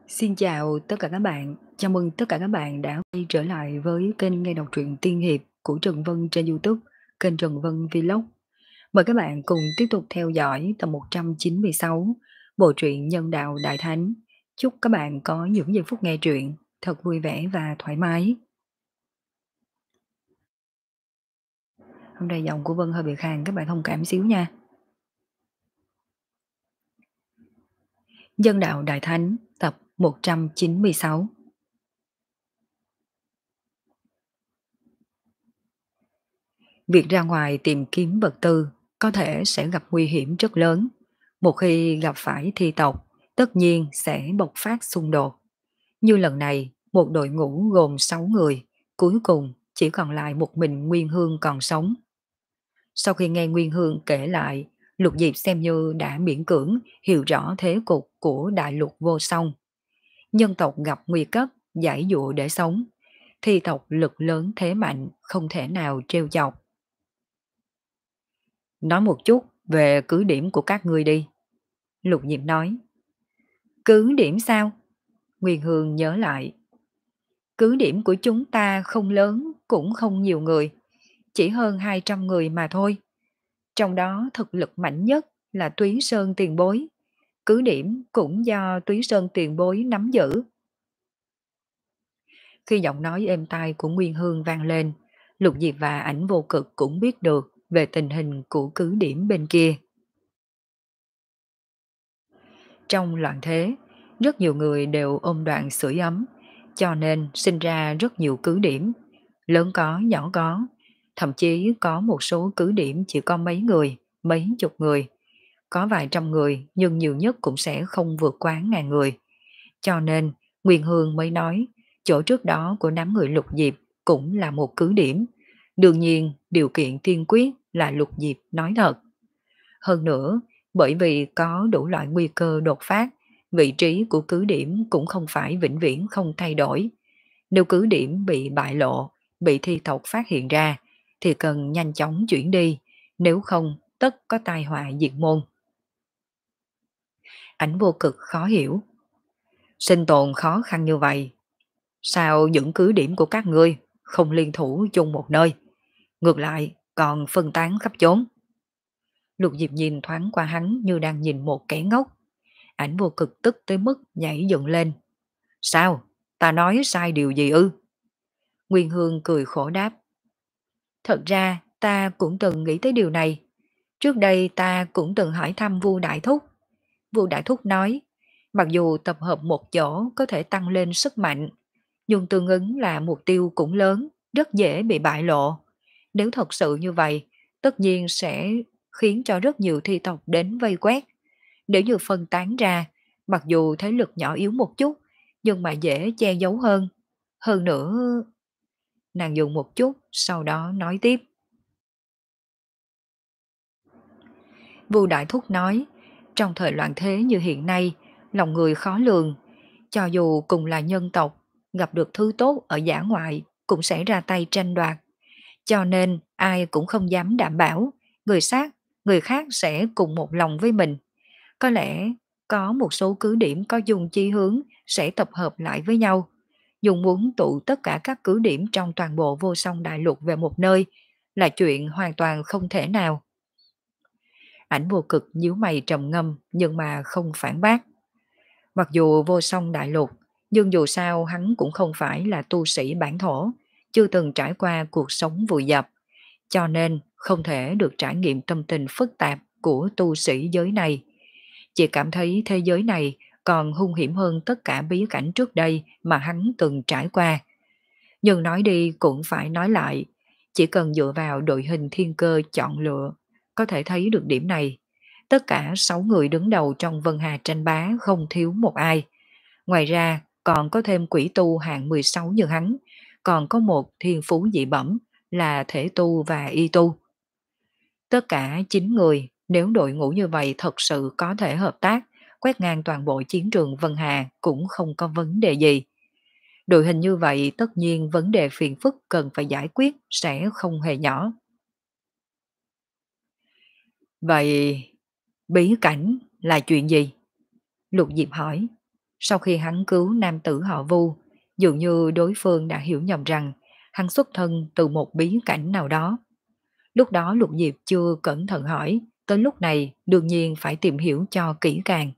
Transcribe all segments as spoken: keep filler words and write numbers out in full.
Xin chào tất cả các bạn, chào mừng tất cả các bạn đã quay trở lại với kênh nghe đọc truyện tiên hiệp của Trần Vân trên YouTube, kênh Trần Vân Vlog. Mời các bạn cùng tiếp tục theo dõi tập một trăm chín mươi sáu bộ truyện Nhân đạo Đại Thánh. Chúc các bạn có những giây phút nghe truyện thật vui vẻ và thoải mái. Hôm nay giọng của Vân hơi bị khàn, các bạn thông cảm xíu nha. Nhân đạo Đại Thánh tập một trăm chín mươi sáu. Việc ra ngoài tìm kiếm vật tư có thể sẽ gặp nguy hiểm rất lớn. Một khi gặp phải thi tộc, tất nhiên sẽ bộc phát xung đột. Như lần này, một đội ngũ gồm sáu người, cuối cùng chỉ còn lại một mình Nguyên Hương còn sống. Sau khi nghe Nguyên Hương kể lại, Lục Diệp xem như đã miễn cưỡng hiểu rõ thế cục của đại lục vô song. Nhân tộc gặp nguy cấp, giải dụa để sống. Thi tộc lực lớn thế mạnh, không thể nào trêu chọc. Nói một chút về cứ điểm của các ngươi đi. Lục Diệp nói. Cứ điểm sao? Nguyên Hương nhớ lại. Cứ điểm của chúng ta không lớn, cũng không nhiều người. Chỉ hơn hai trăm người mà thôi. Trong đó thực lực mạnh nhất là Túy Sơn Tiền Bối. Cứ điểm cũng do Túy Sơn Tiền Bối nắm giữ. Khi giọng nói êm tai của Nguyên Hương vang lên, Lục Diệp và Ảnh Vô Cực cũng biết được về tình hình của cứ điểm bên kia. Trong loạn thế, rất nhiều người đều ôm đoạn sưởi ấm, cho nên sinh ra rất nhiều cứ điểm, lớn có, nhỏ có, thậm chí có một số cứ điểm chỉ có mấy người, mấy chục người, có vài trăm người nhưng nhiều nhất cũng sẽ không vượt quá ngàn người. Cho nên, Nguyên Hương mới nói, chỗ trước đó của đám người Lục Diệp cũng là một cứ điểm. Đương nhiên, điều kiện tiên quyết là Lục Diệp nói thật. Hơn nữa, bởi vì có đủ loại nguy cơ đột phát, vị trí của cứ điểm cũng không phải vĩnh viễn không thay đổi. Nếu cứ điểm bị bại lộ, bị thi tộc phát hiện ra, thì cần nhanh chóng chuyển đi, nếu không tất có tai họa diệt môn. Ảnh Vô Cực khó hiểu. Sinh tồn khó khăn như vậy, sao những cứ điểm của các ngươi không liên thủ chung một nơi, ngược lại còn phân tán khắp chốn? Lục Diệp nhìn thoáng qua hắn như đang nhìn một kẻ ngốc. Ảnh Vô Cực tức tới mức nhảy dựng lên. Sao? Ta nói sai điều gì ư? Nguyên Hương cười khổ đáp. Thật ra ta cũng từng nghĩ tới điều này. Trước đây ta cũng từng hỏi thăm Vu Đại Thúc. Vu Đại Thúc nói, mặc dù tập hợp một chỗ có thể tăng lên sức mạnh, nhưng tương ứng là mục tiêu cũng lớn, rất dễ bị bại lộ. Nếu thật sự như vậy, tất nhiên sẽ khiến cho rất nhiều thi tộc đến vây quét. Nếu như phân tán ra, mặc dù thế lực nhỏ yếu một chút, nhưng mà dễ che giấu hơn. Hơn nữa... Nàng dừng một chút, sau đó nói tiếp. Vu Đại Thúc nói, trong thời loạn thế như hiện nay, lòng người khó lường. Cho dù cùng là nhân tộc, gặp được thứ tốt ở dã ngoại, cũng sẽ ra tay tranh đoạt. Cho nên ai cũng không dám đảm bảo, người sát, người khác sẽ cùng một lòng với mình. Có lẽ có một số cứ điểm có dùng chi hướng sẽ tập hợp lại với nhau. Dùng muốn tụ tất cả các cứ điểm trong toàn bộ vô song đại lục về một nơi là chuyện hoàn toàn không thể nào. Ảnh Vô Cực nhíu mày trầm ngâm nhưng mà không phản bác. Mặc dù vô song đại lục, nhưng dù sao hắn cũng không phải là tu sĩ bản thổ, chưa từng trải qua cuộc sống vùi dập, cho nên không thể được trải nghiệm tâm tình phức tạp của tu sĩ giới này. Chỉ cảm thấy thế giới này còn hung hiểm hơn tất cả bí cảnh trước đây mà hắn từng trải qua. Nhưng nói đi cũng phải nói lại, chỉ cần dựa vào đội hình thiên cơ chọn lựa, có thể thấy được điểm này. Tất cả sáu người đứng đầu trong Vân Hà tranh bá không thiếu một ai. Ngoài ra còn có thêm quỷ tu hạng mười sáu như hắn, còn có một thiên phú dị bẩm là thể tu và y tu. Tất cả chín người, nếu đội ngũ như vậy thật sự có thể hợp tác, quét ngang toàn bộ chiến trường Vân Hà cũng không có vấn đề gì. Đội hình như vậy tất nhiên vấn đề phiền phức cần phải giải quyết sẽ không hề nhỏ. Vậy bí cảnh là chuyện gì? Lục Diệp hỏi. Sau khi hắn cứu nam tử họ Vu, dường như đối phương đã hiểu nhầm rằng hắn xuất thân từ một bí cảnh nào đó. Lúc đó Lục Diệp chưa cẩn thận hỏi, tới lúc này đương nhiên phải tìm hiểu cho kỹ càng.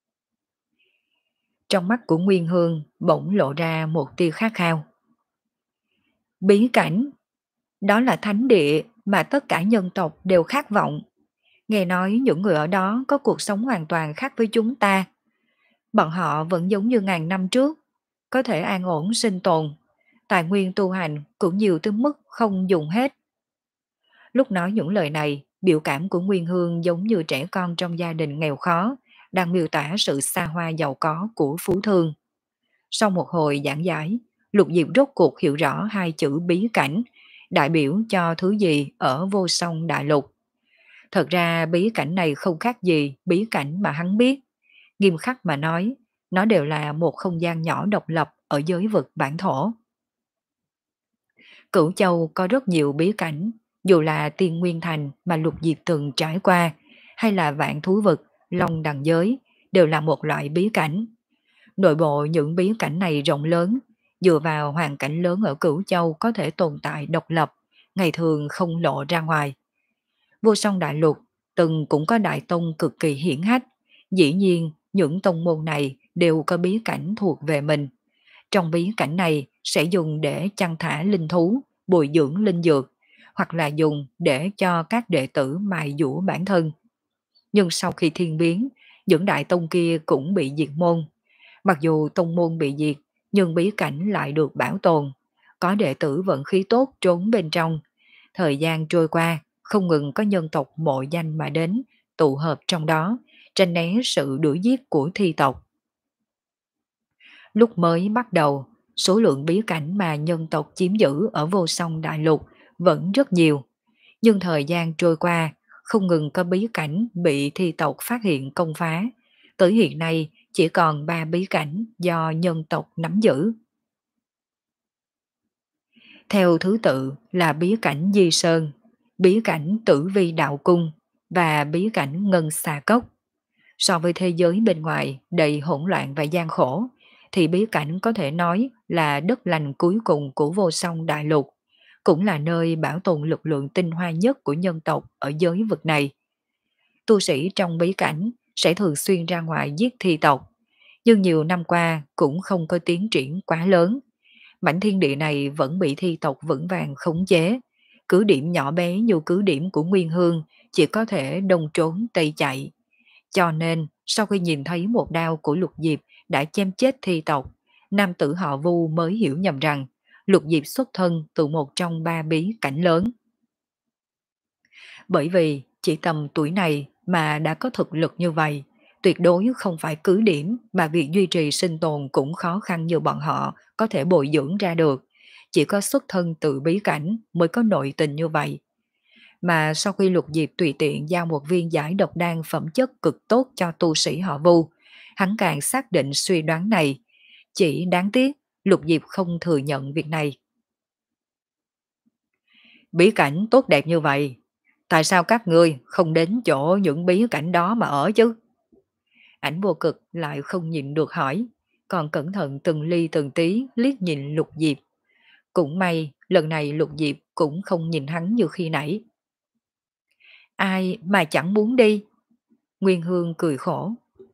Trong mắt của Nguyên Hương bỗng lộ ra một tia khát khao. Bí cảnh, đó là thánh địa mà tất cả nhân tộc đều khát vọng. Nghe nói những người ở đó có cuộc sống hoàn toàn khác với chúng ta. Bọn họ vẫn giống như ngàn năm trước, có thể an ổn sinh tồn. Tài nguyên tu hành cũng nhiều tới mức không dùng hết. Lúc nói những lời này, biểu cảm của Nguyên Hương giống như trẻ con trong gia đình nghèo khó, đang miêu tả sự xa hoa giàu có của Phú Thương. Sau một hồi giảng giải, Lục Diệp rốt cuộc hiểu rõ hai chữ bí cảnh, đại biểu cho thứ gì ở vô song đại lục. Thật ra bí cảnh này không khác gì bí cảnh mà hắn biết. Nghiêm khắc mà nói, nó đều là một không gian nhỏ độc lập ở giới vực bản thổ. Cửu Châu có rất nhiều bí cảnh, dù là Tiên Nguyên Thành mà Lục Diệp từng trải qua, hay là Vạn Thú Vực, Long Đằng Giới, đều là một loại bí cảnh. Nội bộ những bí cảnh này rộng lớn, dựa vào hoàn cảnh lớn ở Cửu Châu có thể tồn tại độc lập, ngày thường không lộ ra ngoài. Vô Song Đại Lục từng cũng có đại tông cực kỳ hiển hách, dĩ nhiên những tông môn này đều có bí cảnh thuộc về mình. Trong bí cảnh này sẽ dùng để chăn thả linh thú, bồi dưỡng linh dược, hoặc là dùng để cho các đệ tử mài dũa bản thân. Nhưng sau khi thiên biến, những đại tông kia cũng bị diệt môn. Mặc dù tông môn bị diệt, nhưng bí cảnh lại được bảo tồn. Có đệ tử vận khí tốt trốn bên trong. Thời gian trôi qua, không ngừng có nhân tộc mộ danh mà đến, tụ hợp trong đó, tranh né sự đuổi giết của thi tộc. Lúc mới bắt đầu, số lượng bí cảnh mà nhân tộc chiếm giữ ở vô song đại lục vẫn rất nhiều. Nhưng thời gian trôi qua, không ngừng có bí cảnh bị thi tộc phát hiện công phá. Tới hiện nay chỉ còn ba bí cảnh do nhân tộc nắm giữ. Theo thứ tự là bí cảnh Di Sơn, bí cảnh Tử Vi Đạo Cung và bí cảnh Ngân Xà Cốc. So với thế giới bên ngoài đầy hỗn loạn và gian khổ, thì bí cảnh có thể nói là đất lành cuối cùng của vô song đại lục, cũng là nơi bảo tồn lực lượng tinh hoa nhất của nhân tộc ở giới vực này. Tu sĩ trong bí cảnh sẽ thường xuyên ra ngoài giết thi tộc, nhưng nhiều năm qua cũng không có tiến triển quá lớn. Mảnh thiên địa này vẫn bị thi tộc vững vàng khống chế. Cứ điểm nhỏ bé như cứ điểm của Nguyên Hương chỉ có thể đông trốn tây chạy. Cho nên, sau khi nhìn thấy một đao của Lục Diệp đã chém chết thi tộc, nam tử họ Vu mới hiểu nhầm rằng Lục Diệp xuất thân từ một trong ba bí cảnh lớn. Bởi vì chỉ tầm tuổi này mà đã có thực lực như vậy, tuyệt đối không phải cứ điểm mà việc duy trì sinh tồn cũng khó khăn như bọn họ có thể bồi dưỡng ra được. Chỉ có xuất thân từ bí cảnh mới có nội tình như vậy. Mà sau khi Lục Diệp tùy tiện giao một viên giải độc đan phẩm chất cực tốt cho tu sĩ họ Vu, hắn càng xác định suy đoán này. Chỉ đáng tiếc Lục Diệp không thừa nhận việc này. Bí cảnh tốt đẹp như vậy, tại sao các ngươi không đến chỗ những bí cảnh đó mà ở chứ? Ảnh Vô Cực lại không nhịn được hỏi, còn cẩn thận từng ly từng tí liếc nhìn Lục Diệp. Cũng may, lần này Lục Diệp cũng không nhìn hắn như khi nãy. Ai mà chẳng muốn đi? Nguyên Hương cười khổ.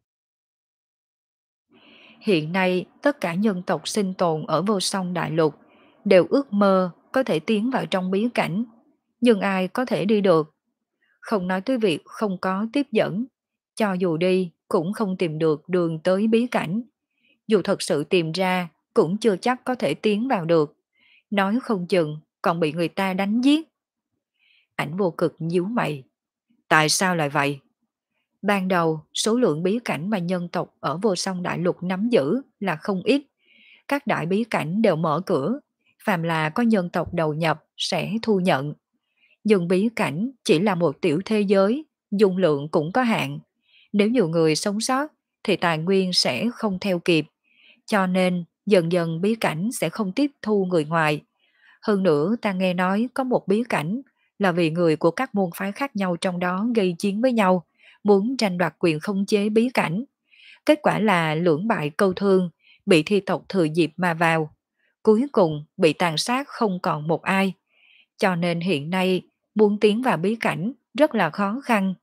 Hiện nay, tất cả nhân tộc sinh tồn ở vô song đại lục đều ước mơ có thể tiến vào trong bí cảnh, nhưng ai có thể đi được? Không nói tới việc không có tiếp dẫn, cho dù đi cũng không tìm được đường tới bí cảnh. Dù thật sự tìm ra cũng chưa chắc có thể tiến vào được, nói không chừng còn bị người ta đánh giết. Ảnh Vô Cực nhíu mày. Tại sao lại vậy? Ban đầu, số lượng bí cảnh mà nhân tộc ở vô song đại lục nắm giữ là không ít. Các đại bí cảnh đều mở cửa, phàm là có nhân tộc đầu nhập sẽ thu nhận. Nhưng bí cảnh chỉ là một tiểu thế giới, dung lượng cũng có hạn. Nếu nhiều người sống sót thì tài nguyên sẽ không theo kịp. Cho nên dần dần bí cảnh sẽ không tiếp thu người ngoài. Hơn nữa ta nghe nói có một bí cảnh là vì người của các môn phái khác nhau trong đó gây chiến với nhau, muốn tranh đoạt quyền khống chế bí cảnh. Kết quả là lưỡng bại câu thương, bị thi tộc thừa dịp mà vào. Cuối cùng bị tàn sát không còn một ai. Cho nên hiện nay muốn tiến vào bí cảnh rất là khó khăn.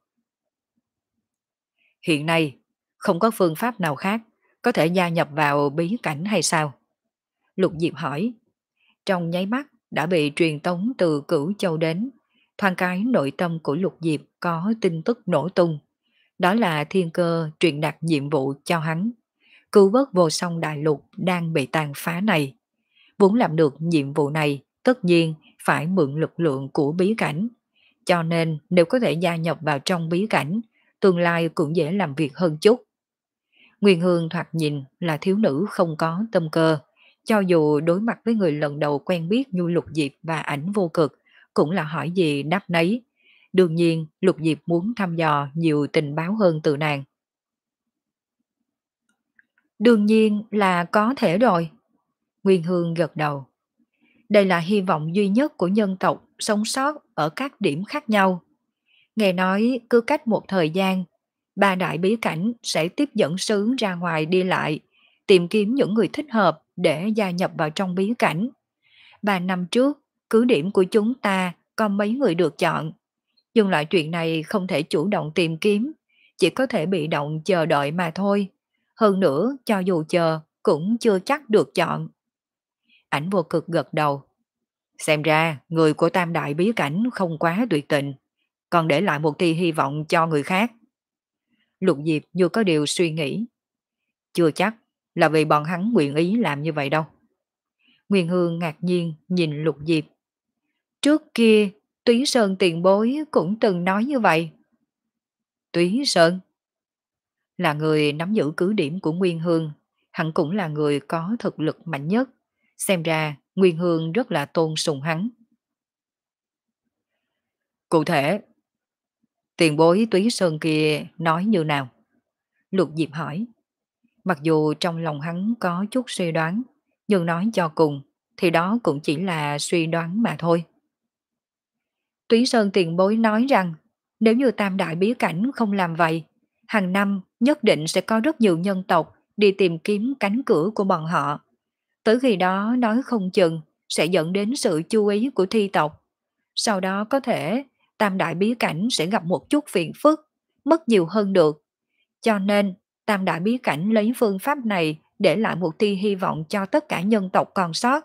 Hiện nay không có phương pháp nào khác có thể gia nhập vào bí cảnh hay sao? Lục Diệp hỏi. Trong nháy mắt đã bị truyền tống từ Cửu Châu đến. Thoáng cái nội tâm của Lục Diệp có tin tức nổ tung. Đó là thiên cơ truyền đạt nhiệm vụ cho hắn. Cứu vớt vô song đại lục đang bị tàn phá này. Muốn làm được nhiệm vụ này, tất nhiên phải mượn lực lượng của bí cảnh. Cho nên nếu có thể gia nhập vào trong bí cảnh, tương lai cũng dễ làm việc hơn chút. Nguyên Hương thoạt nhìn là thiếu nữ không có tâm cơ. Cho dù đối mặt với người lần đầu quen biết như Lục Diệp và ảnh vô cực, cũng là hỏi gì đáp nấy. Đương nhiên, Lục Diệp muốn thăm dò nhiều tình báo hơn từ nàng. Đương nhiên là có thể rồi. Nguyên Hương gật đầu. Đây là hy vọng duy nhất của nhân tộc sống sót ở các điểm khác nhau. Nghe nói cứ cách một thời gian, ba đại bí cảnh sẽ tiếp dẫn sứ ra ngoài đi lại, tìm kiếm những người thích hợp để gia nhập vào trong bí cảnh. Ba năm trước, cứ điểm của chúng ta có mấy người được chọn. Nhưng loại chuyện này không thể chủ động tìm kiếm, chỉ có thể bị động chờ đợi mà thôi. Hơn nữa, cho dù chờ, cũng chưa chắc được chọn. Ảnh vô cực gật đầu. Xem ra, người của tam đại bí cảnh không quá tuyệt tình, còn để lại một tia hy vọng cho người khác. Lục Diệp như có điều suy nghĩ. Chưa chắc là vì bọn hắn nguyện ý làm như vậy đâu. Nguyên Hương ngạc nhiên nhìn Lục Diệp. Trước kia, Túy Sơn tiền bối cũng từng nói như vậy. Túy Sơn là người nắm giữ cứ điểm của Nguyên Hương, hắn cũng là người có thực lực mạnh nhất. Xem ra Nguyên Hương rất là tôn sùng hắn. Cụ thể, tiền bối Túy Sơn kia nói như nào? Lục Diệp hỏi. Mặc dù trong lòng hắn có chút suy đoán, nhưng nói cho cùng thì đó cũng chỉ là suy đoán mà thôi. Túy Sơn tiền bối nói rằng nếu như tam đại bí cảnh không làm vậy, hàng năm nhất định sẽ có rất nhiều nhân tộc đi tìm kiếm cánh cửa của bọn họ. Tới khi đó nói không chừng sẽ dẫn đến sự chú ý của thi tộc. Sau đó có thể tam đại bí cảnh sẽ gặp một chút phiền phức, mất nhiều hơn được. Cho nên tam đại bí cảnh lấy phương pháp này để lại một tia hy vọng cho tất cả nhân tộc còn sót.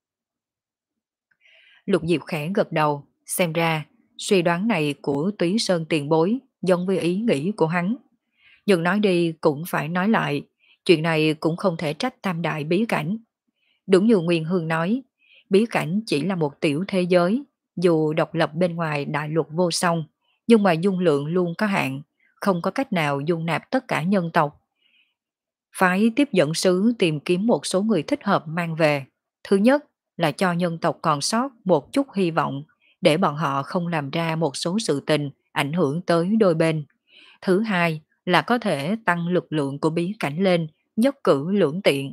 Lục Diệp khẽ gật đầu, xem ra suy đoán này của Túy Sơn tiền bối giống với ý nghĩ của hắn. Nhưng nói đi cũng phải nói lại, chuyện này cũng không thể trách tam đại bí cảnh. Đúng như Nguyên Hương nói, bí cảnh chỉ là một tiểu thế giới, dù độc lập bên ngoài đại lục vô song, nhưng mà dung lượng luôn có hạn, không có cách nào dung nạp tất cả nhân tộc. Phải tiếp dẫn sứ tìm kiếm một số người thích hợp mang về. Thứ nhất là cho nhân tộc còn sót một chút hy vọng, để bọn họ không làm ra một số sự tình ảnh hưởng tới đôi bên. Thứ hai là có thể tăng lực lượng của bí cảnh lên, nhất cử lưỡng tiện.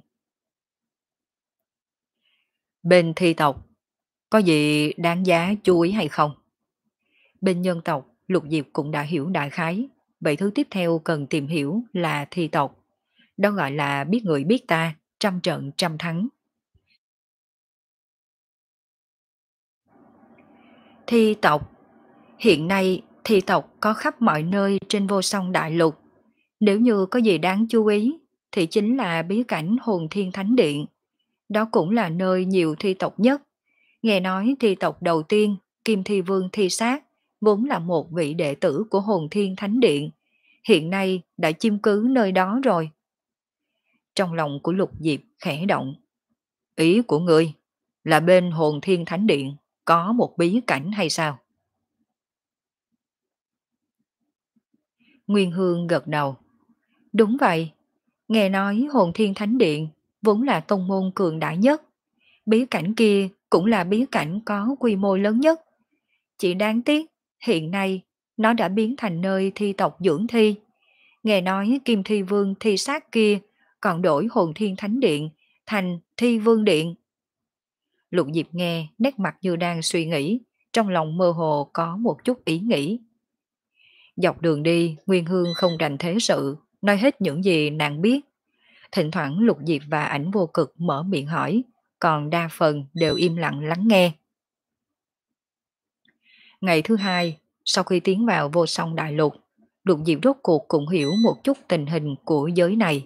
Bên thi tộc, có gì đáng giá chú ý hay không? Bên nhân tộc, Lục Diệp cũng đã hiểu đại khái, vậy thứ tiếp theo cần tìm hiểu là thi tộc. Đó gọi là biết người biết ta, trăm trận trăm thắng. Thi tộc. Hiện nay thi tộc có khắp mọi nơi trên vô song đại lục. Nếu như có gì đáng chú ý thì chính là bí cảnh Hồn Thiên Thánh Điện. Đó cũng là nơi nhiều thi tộc nhất. Nghe nói thi tộc đầu tiên, Kim Thi Vương Thi Sát, vốn là một vị đệ tử của Hồn Thiên Thánh Điện. Hiện nay đã chiếm cứ nơi đó rồi. Trong lòng của Lục Diệp khẽ động. Ý của ngươi là bên Hồn Thiên Thánh Điện có một bí cảnh hay sao? Nguyên Hương gật đầu. Đúng vậy. Nghe nói Hồn Thiên Thánh Điện vốn là tông môn cường đại nhất. Bí cảnh kia cũng là bí cảnh có quy mô lớn nhất. Chỉ đáng tiếc, hiện nay nó đã biến thành nơi thi tộc dưỡng thi. Nghe nói Kim Thi Vương Thi Sát kia còn đổi Hồn Thiên Thánh Điện thành Thi Vương Điện. Lục Diệp nghe nét mặt như đang suy nghĩ, trong lòng mơ hồ có một chút ý nghĩ. Dọc đường đi, Nguyên Hương không rành thế sự, nói hết những gì nàng biết. Thỉnh thoảng Lục Diệp và Ảnh Vô Cực mở miệng hỏi, còn đa phần đều im lặng lắng nghe. Ngày thứ hai, sau khi tiến vào Vô Song Đại Lục, Lục Diệp rốt cuộc cũng hiểu một chút tình hình của giới này.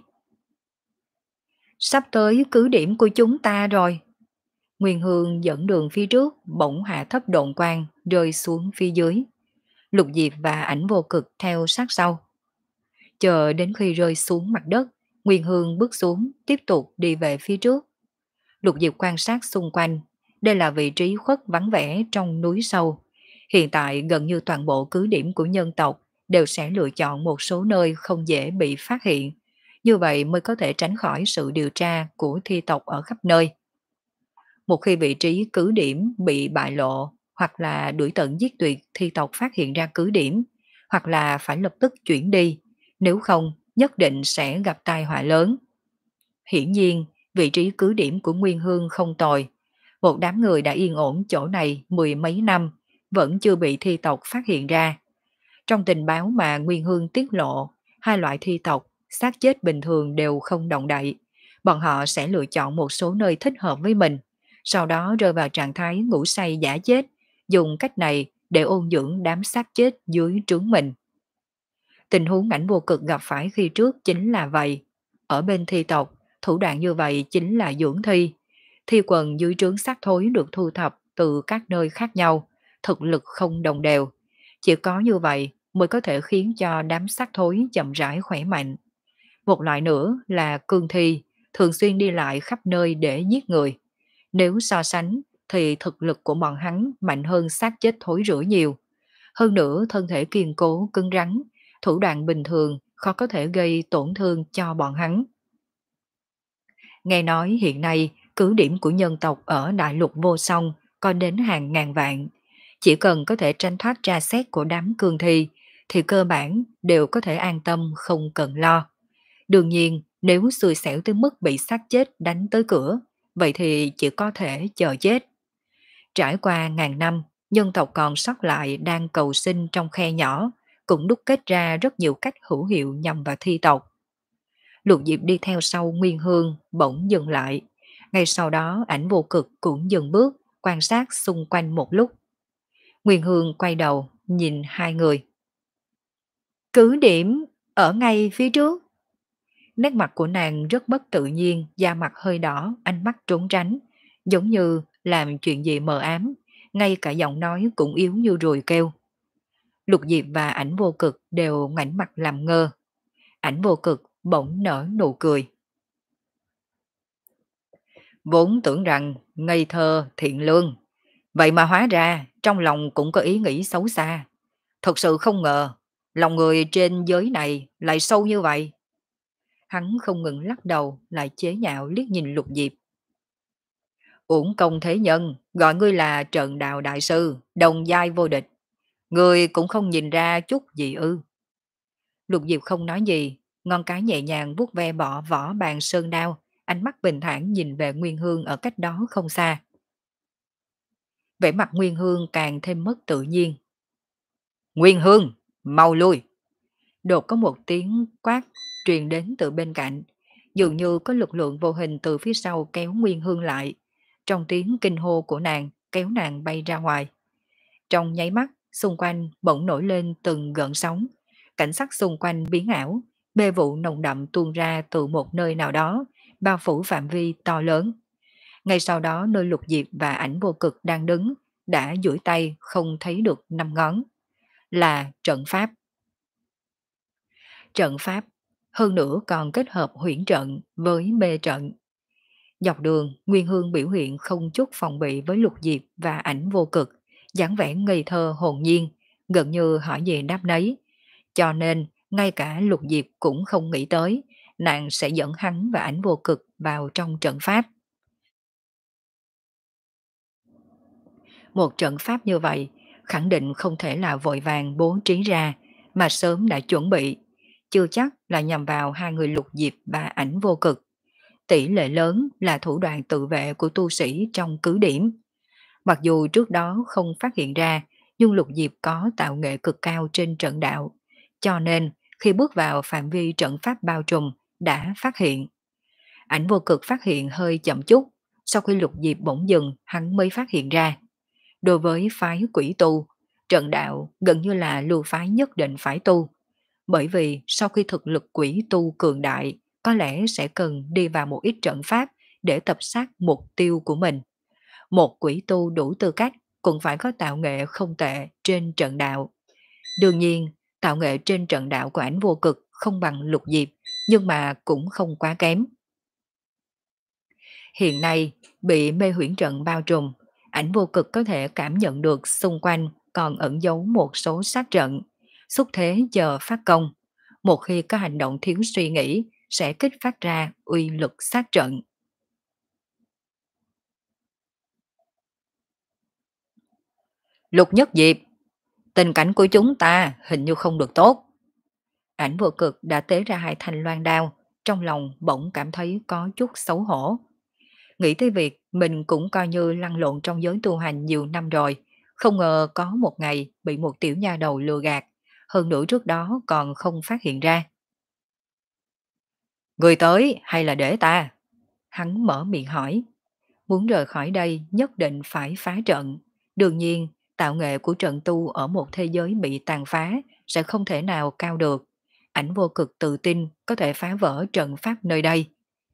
Sắp tới cứ điểm của chúng ta rồi. Nguyên Hương dẫn đường phía trước, bỗng hạ thấp độn quang rơi xuống phía dưới. Lục Diệp và Ảnh Vô Cực theo sát sau. Chờ đến khi rơi xuống mặt đất, Nguyên Hương bước xuống, tiếp tục đi về phía trước. Lục Diệp quan sát xung quanh, đây là vị trí khuất vắng vẻ trong núi sâu. Hiện tại gần như toàn bộ cứ điểm của nhân tộc đều sẽ lựa chọn một số nơi không dễ bị phát hiện. Như vậy mới có thể tránh khỏi sự điều tra của thi tộc ở khắp nơi. Một khi vị trí cứ điểm bị bại lộ, hoặc là đuổi tận giết tuyệt thi tộc phát hiện ra cứ điểm, hoặc là phải lập tức chuyển đi, nếu không nhất định sẽ gặp tai họa lớn. Hiển nhiên, vị trí cứ điểm của Nguyên Hương không tồi. Một đám người đã yên ổn chỗ này mười mấy năm, vẫn chưa bị thi tộc phát hiện ra. Trong tình báo mà Nguyên Hương tiết lộ, hai loại thi tộc, xác chết bình thường đều không động đậy. Bọn họ sẽ lựa chọn một số nơi thích hợp với mình, sau đó rơi vào trạng thái ngủ say giả chết, dùng cách này để ôn dưỡng đám xác chết dưới trướng mình. Tình huống Ảnh Vô Cực gặp phải khi trước chính là vậy. Ở bên thi tộc, thủ đoạn như vậy chính là dưỡng thi. Thi quần dưới trướng xác thối được thu thập từ các nơi khác nhau, thực lực không đồng đều. Chỉ có như vậy mới có thể khiến cho đám xác thối chậm rãi khỏe mạnh. Một loại nữa là cương thi, thường xuyên đi lại khắp nơi để giết người. Nếu so sánh thì thực lực của bọn hắn mạnh hơn xác chết thối rữa nhiều. Hơn nữa thân thể kiên cố cứng rắn, thủ đoạn bình thường khó có thể gây tổn thương cho bọn hắn. Nghe nói hiện nay cứ điểm của nhân tộc ở đại lục vô song có đến hàng ngàn vạn. Chỉ cần có thể tranh thoát tra xét của đám cương thi thì cơ bản đều có thể an tâm không cần lo. Đương nhiên nếu xui xẻo tới mức bị xác chết đánh tới cửa, vậy thì chỉ có thể chờ chết. Trải qua ngàn năm, nhân tộc còn sót lại đang cầu sinh trong khe nhỏ, cũng đúc kết ra rất nhiều cách hữu hiệu nhằm vào thi tộc. Lục Diệp đi theo sau Nguyên Hương, bỗng dừng lại. Ngay sau đó Ảnh Vô Cực cũng dừng bước, quan sát xung quanh một lúc. Nguyên Hương quay đầu, nhìn hai người. Cứ điểm, ở ngay phía trước. Nét mặt của nàng rất bất tự nhiên, da mặt hơi đỏ, ánh mắt trốn tránh, giống như làm chuyện gì mờ ám, ngay cả giọng nói cũng yếu như ruồi kêu. Lục Diệp và Ảnh Vô Cực đều ngoảnh mặt làm ngơ. Ảnh Vô Cực bỗng nở nụ cười. Vốn tưởng rằng ngây thơ thiện lương, vậy mà hóa ra trong lòng cũng có ý nghĩ xấu xa. Thật sự không ngờ, lòng người trên giới này lại sâu như vậy. Hắn không ngừng lắc đầu, lại chế nhạo liếc nhìn Lục Diệp. Uổng công thế nhân, gọi ngươi là Trận Đạo Đại Sư, đồng giai vô địch. Ngươi cũng không nhìn ra chút gì ư. Lục Diệp không nói gì, ngón cái nhẹ nhàng vuốt ve bỏ vỏ bàn sơn đao, ánh mắt bình thản nhìn về Nguyên Hương ở cách đó không xa. Vẻ mặt Nguyên Hương càng thêm mất tự nhiên. Nguyên Hương, mau lui! Đột có một tiếng quát truyền đến từ bên cạnh, dường như có lực lượng vô hình từ phía sau kéo Nguyên Hương lại. Trong tiếng kinh hô của nàng, kéo nàng bay ra ngoài. Trong nháy mắt, xung quanh bỗng nổi lên từng gợn sóng. Cảnh sắc xung quanh biến ảo, bê vụ nồng đậm tuôn ra từ một nơi nào đó, bao phủ phạm vi to lớn. Ngay sau đó nơi Lục Diệp và Ảnh Vô Cực đang đứng, đã duỗi tay không thấy được năm ngón. Là trận pháp. Trận pháp, hơn nữa còn kết hợp huyễn trận với mê trận. Dọc đường, Nguyên Hương biểu hiện không chút phòng bị với Lục Diệp và Ảnh Vô Cực, dáng vẻ ngây thơ hồn nhiên, gần như hỏi gì đáp nấy. Cho nên, ngay cả Lục Diệp cũng không nghĩ tới, nàng sẽ dẫn hắn và Ảnh Vô Cực vào trong trận pháp. Một trận pháp như vậy, khẳng định không thể là vội vàng bố trí ra, mà sớm đã chuẩn bị. Chưa chắc là nhằm vào hai người Lục Diệp và Ảnh Vô Cực. Tỷ lệ lớn là thủ đoạn tự vệ của tu sĩ trong cứ điểm. Mặc dù trước đó không phát hiện ra, nhưng Lục Diệp có tạo nghệ cực cao trên trận đạo, cho nên khi bước vào phạm vi trận pháp bao trùm đã phát hiện. Ảnh vô cực phát hiện hơi chậm chút, sau khi Lục Diệp bỗng dừng hắn mới phát hiện ra. Đối với phái quỷ tu, trận đạo gần như là lưu phái nhất định phải tu, bởi vì sau khi thực lực quỷ tu cường đại, có lẽ sẽ cần đi vào một ít trận pháp để tập sát mục tiêu của mình. Một quỷ tu đủ tư cách cũng phải có tạo nghệ không tệ trên trận đạo. Đương nhiên, tạo nghệ trên trận đạo của ảnh vô cực không bằng Lục Diệp, nhưng mà cũng không quá kém. Hiện nay, bị mê huyễn trận bao trùm, ảnh vô cực có thể cảm nhận được xung quanh còn ẩn giấu một số sát trận, xúc thế chờ phát công. Một khi có hành động thiếu suy nghĩ, sẽ kích phát ra uy lực sát trận. Lục Nhất Diệp, tình cảnh của chúng ta hình như không được tốt. Ảnh vô cực đã tế ra hai thanh loan đao, trong lòng bỗng cảm thấy có chút xấu hổ. Nghĩ tới việc mình cũng coi như lăn lộn trong giới tu hành nhiều năm rồi, không ngờ có một ngày bị một tiểu nha đầu lừa gạt, hơn nữa trước đó còn không phát hiện ra. Người tới hay là để ta? Hắn mở miệng hỏi. Muốn rời khỏi đây nhất định phải phá trận. Đương nhiên, tạo nghệ của trận tu ở một thế giới bị tàn phá sẽ không thể nào cao được. Ảnh vô cực tự tin có thể phá vỡ trận pháp nơi đây.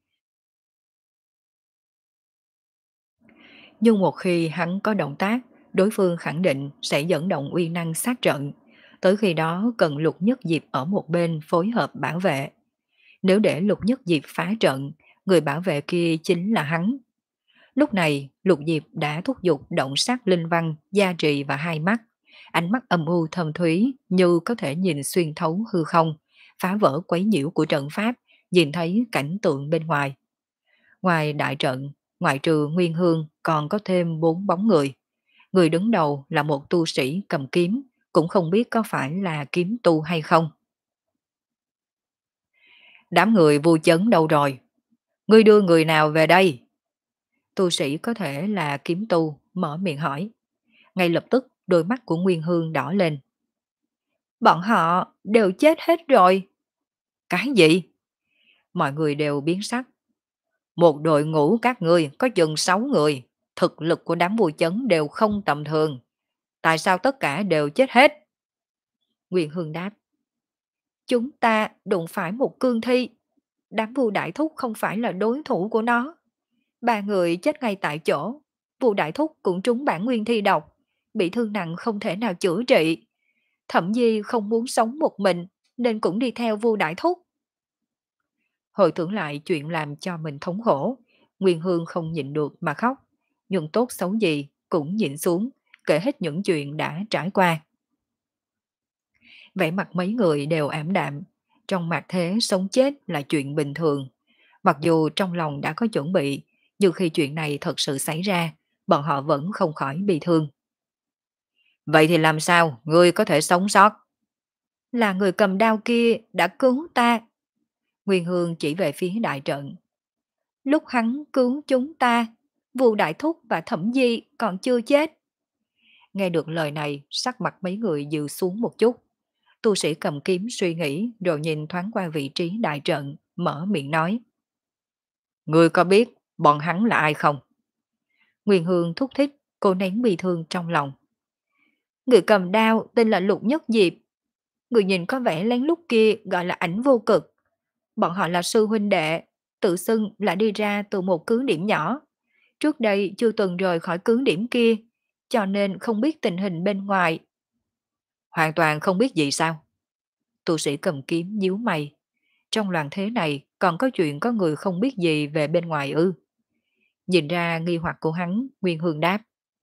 Nhưng một khi hắn có động tác, đối phương khẳng định sẽ dẫn động uy năng sát trận. Tới khi đó cần Lục Nhất Diệp ở một bên phối hợp bảo vệ. Nếu để Lục Nhất Diệp phá trận, người bảo vệ kia chính là hắn. Lúc này, Lục Diệp đã thúc giục động sát linh văn, gia trì và hai mắt. Ánh mắt âm u thâm thúy như có thể nhìn xuyên thấu hư không, phá vỡ quấy nhiễu của trận pháp, nhìn thấy cảnh tượng bên ngoài. Ngoài đại trận, ngoại trừ Nguyên Hương còn có thêm bốn bóng người. Người đứng đầu là một tu sĩ cầm kiếm, cũng không biết có phải là kiếm tu hay không. Đám người vu chấn đâu rồi? Ngươi đưa người nào về đây? Tu sĩ có thể là kiếm tu, mở miệng hỏi. Ngay lập tức đôi mắt của Nguyên Hương đỏ lên. Bọn họ đều chết hết rồi. Cái gì? Mọi người đều biến sắc. Một đội ngũ các ngươi có chừng sáu người, thực lực của đám vui chấn đều không tầm thường. Tại sao tất cả đều chết hết? Nguyên Hương đáp. Chúng ta đụng phải một cương thi. Đám vu đại thúc không phải là đối thủ của nó. Ba người chết ngay tại chỗ. Vu đại thúc cũng trúng bản nguyên thi độc, bị thương nặng không thể nào chữa trị. Thẩm Di không muốn sống một mình nên cũng đi theo Vu đại thúc. Hồi tưởng lại chuyện làm cho mình thống khổ, Nguyên Hương không nhịn được mà khóc, nhưng tốt xấu gì cũng nhịn xuống, kể hết những chuyện đã trải qua. Vẻ mặt mấy người đều ảm đạm, trong mặt thế sống chết là chuyện bình thường. Mặc dù trong lòng đã có chuẩn bị, nhưng khi chuyện này thật sự xảy ra, bọn họ vẫn không khỏi bị thương. Vậy thì làm sao ngươi có thể sống sót? Là người cầm đao kia đã cứu ta. Nguyên Hương chỉ về phía đại trận. Lúc hắn cứu chúng ta, Vu Đại Thúc và Thẩm Di còn chưa chết. Nghe được lời này, sắc mặt mấy người dịu xuống một chút. Tu sĩ cầm kiếm suy nghĩ rồi nhìn thoáng qua vị trí đại trận, mở miệng nói. Ngươi có biết bọn hắn là ai không? Nguyên Hương thúc thích, cô nén bị thương trong lòng. Người cầm đao tên là Lục Nhất Diệp. Người nhìn có vẻ lén lút kia gọi là ảnh vô cực. Bọn họ là sư huynh đệ, tự xưng là đi ra từ một cứ điểm nhỏ. Trước đây chưa từng rời khỏi cứ điểm kia, cho nên không biết tình hình bên ngoài. Hoàn toàn không biết gì sao? Tu sĩ cầm kiếm nhíu mày. Trong loạn thế này còn có chuyện có người không biết gì về bên ngoài ư? Nhìn ra nghi hoặc của hắn, Nguyên Hương đáp.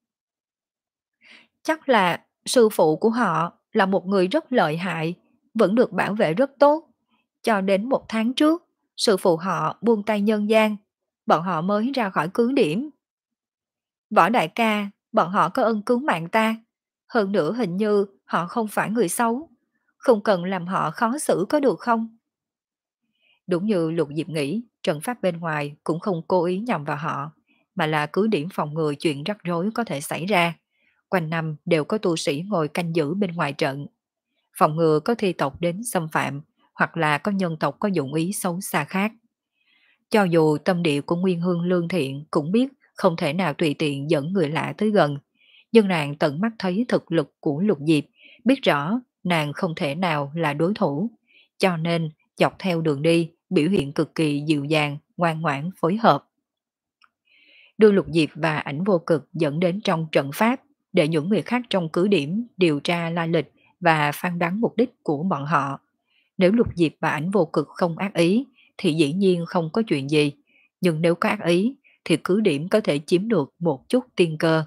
Chắc là sư phụ của họ là một người rất lợi hại, vẫn được bảo vệ rất tốt. Cho đến một tháng trước, sư phụ họ buông tay nhân gian, bọn họ mới ra khỏi cứ điểm. Võ đại ca, bọn họ có ân cứu mạng ta. Hơn nữa hình như họ không phải người xấu. Không cần làm họ khó xử có được không? Đúng như Lục Diệp nghĩ, trận pháp bên ngoài cũng không cố ý nhằm vào họ, mà là cứ điểm phòng ngừa chuyện rắc rối có thể xảy ra. Quanh năm đều có tu sĩ ngồi canh giữ bên ngoài trận. phòng ngừa có thi tộc đến xâm phạm hoặc là có nhân tộc có dụng ý xấu xa khác. Cho dù tâm địa của Nguyên Hương lương thiện cũng biết không thể nào tùy tiện dẫn người lạ tới gần, nhưng nàng tận mắt thấy thực lực của Lục Diệp, biết rõ nàng không thể nào là đối thủ, cho nên dọc theo đường đi biểu hiện cực kỳ dịu dàng, ngoan ngoãn phối hợp. Đưa Lục Diệp và ảnh vô cực dẫn đến trong trận pháp để những người khác trong cứ điểm điều tra lai lịch và phán đoán mục đích của bọn họ. Nếu Lục Diệp và ảnh vô cực không ác ý thì dĩ nhiên không có chuyện gì, nhưng nếu có ác ý thì cứ điểm có thể chiếm được một chút tiên cơ.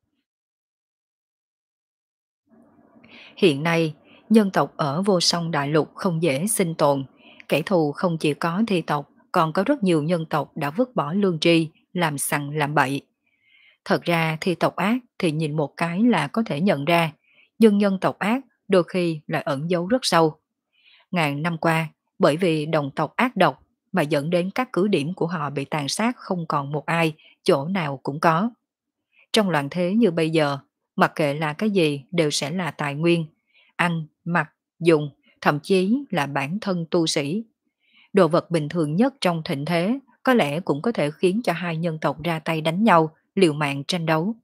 Hiện nay, nhân tộc ở vô song đại lục không dễ sinh tồn, kẻ thù không chỉ có thi tộc, còn có rất nhiều nhân tộc đã vứt bỏ lương tri, làm sằng làm bậy. Thật ra thi tộc ác thì nhìn một cái là có thể nhận ra, nhưng nhân tộc ác đôi khi lại ẩn giấu rất sâu. Ngàn năm qua, bởi vì đồng tộc ác độc mà dẫn đến các cứ điểm của họ bị tàn sát không còn một ai, chỗ nào cũng có. Trong loạn thế như bây giờ, mặc kệ là cái gì đều sẽ là tài nguyên, ăn, mặc, dùng, thậm chí là bản thân tu sĩ. Đồ vật bình thường nhất trong thịnh thế có lẽ cũng có thể khiến cho hai nhân tộc ra tay đánh nhau, liều mạng tranh đấu.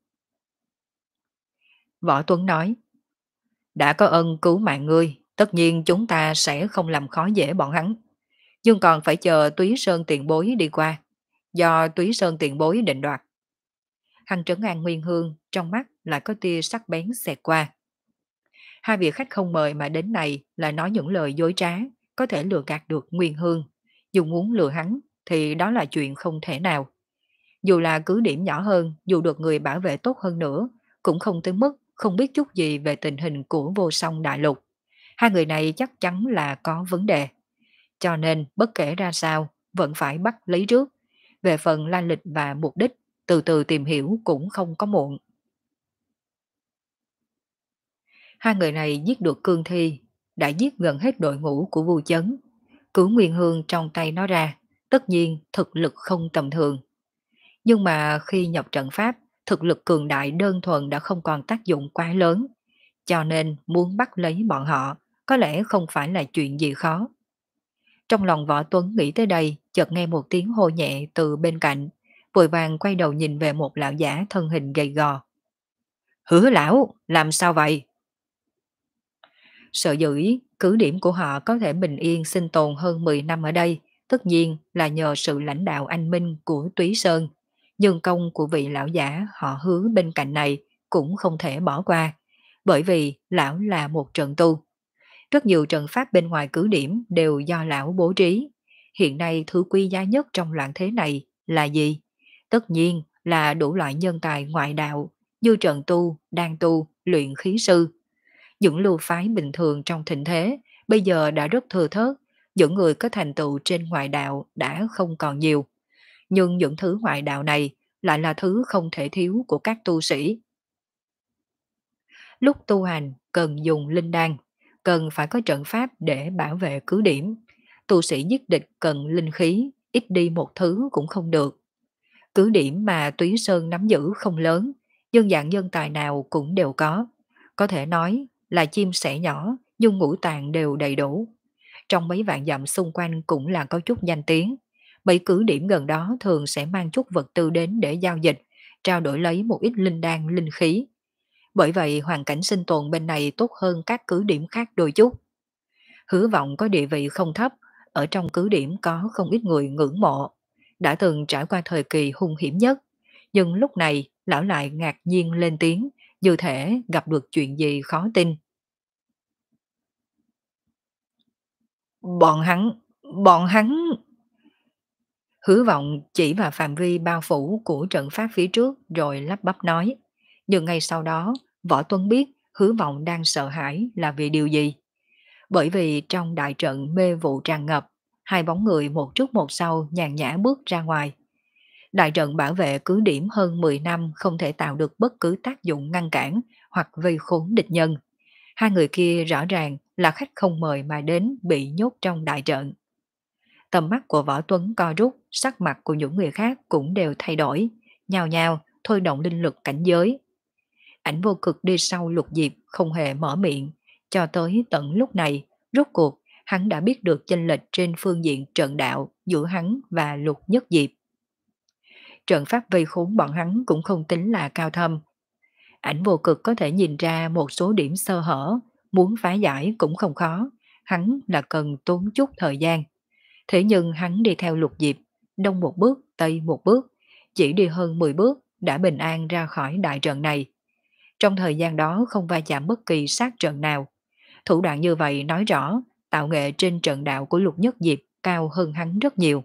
Võ Tuấn nói, đã có ân cứu mạng ngươi, tất nhiên chúng ta sẽ không làm khó dễ bọn hắn. Nhưng còn phải chờ Túy Sơn tiền bối đi qua, do Túy Sơn tiền bối định đoạt. Hắn trấn an Nguyên Hương, trong mắt lại có tia sắc bén xẹt qua. Hai vị khách không mời mà đến này là nói những lời dối trá, có thể lừa gạt được Nguyên Hương. Dù muốn lừa hắn thì đó là chuyện không thể nào. Dù là cứ điểm nhỏ hơn, dù được người bảo vệ tốt hơn nữa, cũng không tới mức không biết chút gì về tình hình của vô song đại lục. Hai người này chắc chắn là có vấn đề. Cho nên bất kể ra sao, vẫn phải bắt lấy trước. Về phần lai lịch và mục đích, từ từ tìm hiểu cũng không có muộn. Hai người này giết được Cương Thi, đã giết gần hết đội ngũ của Vu Chấn. Cứu Nguyên Hương trong tay nó ra, tất nhiên thực lực không tầm thường. Nhưng mà khi nhập trận pháp, thực lực cường đại đơn thuần đã không còn tác dụng quá lớn. Cho nên muốn bắt lấy bọn họ, có lẽ không phải là chuyện gì khó. Trong lòng Võ Tuấn nghĩ tới đây, chợt nghe một tiếng hô nhẹ từ bên cạnh, vội vàng quay đầu nhìn về một lão giả thân hình gầy gò. Hứa lão, làm sao vậy? Sợ dữ, cứ điểm của họ có thể bình yên sinh tồn hơn mười năm ở đây, tất nhiên là nhờ sự lãnh đạo anh minh của Túy Sơn. Nhưng công của vị lão giả họ Hứa bên cạnh này cũng không thể bỏ qua, bởi vì lão là một trận tu. Rất nhiều trận pháp bên ngoài cứ điểm đều do lão bố trí. Hiện nay thứ quý giá nhất trong loạn thế này là gì? Tất nhiên là đủ loại nhân tài ngoại đạo như trận tu, đan tu, luyện khí sư. Những lưu phái bình thường trong thịnh thế bây giờ đã rất thừa thớt, những người có thành tựu trên ngoại đạo đã không còn nhiều. Nhưng những thứ ngoại đạo này lại là thứ không thể thiếu của các tu sĩ. Lúc tu hành cần dùng linh đan, cần phải có trận pháp để bảo vệ cứ điểm. Tu sĩ giết địch cần linh khí, ít đi một thứ cũng không được. Cứ điểm mà Túy Sơn nắm giữ không lớn, dân dạng nhân tài nào cũng đều có. Có thể nói là chim sẻ nhỏ, nhưng ngũ tạng đều đầy đủ. Trong mấy vạn dặm xung quanh cũng là có chút danh tiếng. Mấy cứ điểm gần đó thường sẽ mang chút vật tư đến để giao dịch, trao đổi lấy một ít linh đan, linh khí. Bởi vậy hoàn cảnh sinh tồn bên này tốt hơn các cứ điểm khác đôi chút. Hứa Vọng có địa vị không thấp, ở trong cứ điểm có không ít người ngưỡng mộ. Đã từng trải qua thời kỳ hung hiểm nhất, nhưng lúc này lão lại ngạc nhiên lên tiếng, như thể gặp được chuyện gì khó tin. Bọn hắn, bọn hắn... Hứa Vọng chỉ vào phạm vi bao phủ của trận pháp phía trước rồi lắp bắp nói. Nhưng ngay sau đó, Võ Tuấn biết Hứa Vọng đang sợ hãi là vì điều gì. Bởi vì trong đại trận mê vụ tràn ngập, hai bóng người một trước một sau nhàn nhã bước ra ngoài. Đại trận bảo vệ cứ điểm hơn mười năm không thể tạo được bất cứ tác dụng ngăn cản hoặc vây khốn địch nhân. Hai người kia rõ ràng là khách không mời mà đến bị nhốt trong đại trận. Tầm mắt của Võ Tuấn co rút, sắc mặt của những người khác cũng đều thay đổi, nhào nhào thôi động linh lực cảnh giới. Ảnh vô cực đi sau Lục Diệp không hề mở miệng, Cho tới tận lúc này, rốt cuộc, hắn đã biết được chênh lệch trên phương diện trận đạo giữa hắn và Lục Nhất Diệp. Trận pháp vây khốn bọn hắn cũng không tính là cao thâm. Ảnh vô cực có thể nhìn ra một số điểm sơ hở, muốn phá giải cũng không khó, hắn là cần tốn chút thời gian. Thế nhưng hắn đi theo Lục Diệp, đông một bước, tây một bước, chỉ đi hơn mười bước đã bình an ra khỏi đại trận này. Trong thời gian đó không va chạm bất kỳ sát trận nào. Thủ đoạn như vậy nói rõ tạo nghệ trên trận đạo của Lục Nhất Diệp cao hơn hắn rất nhiều.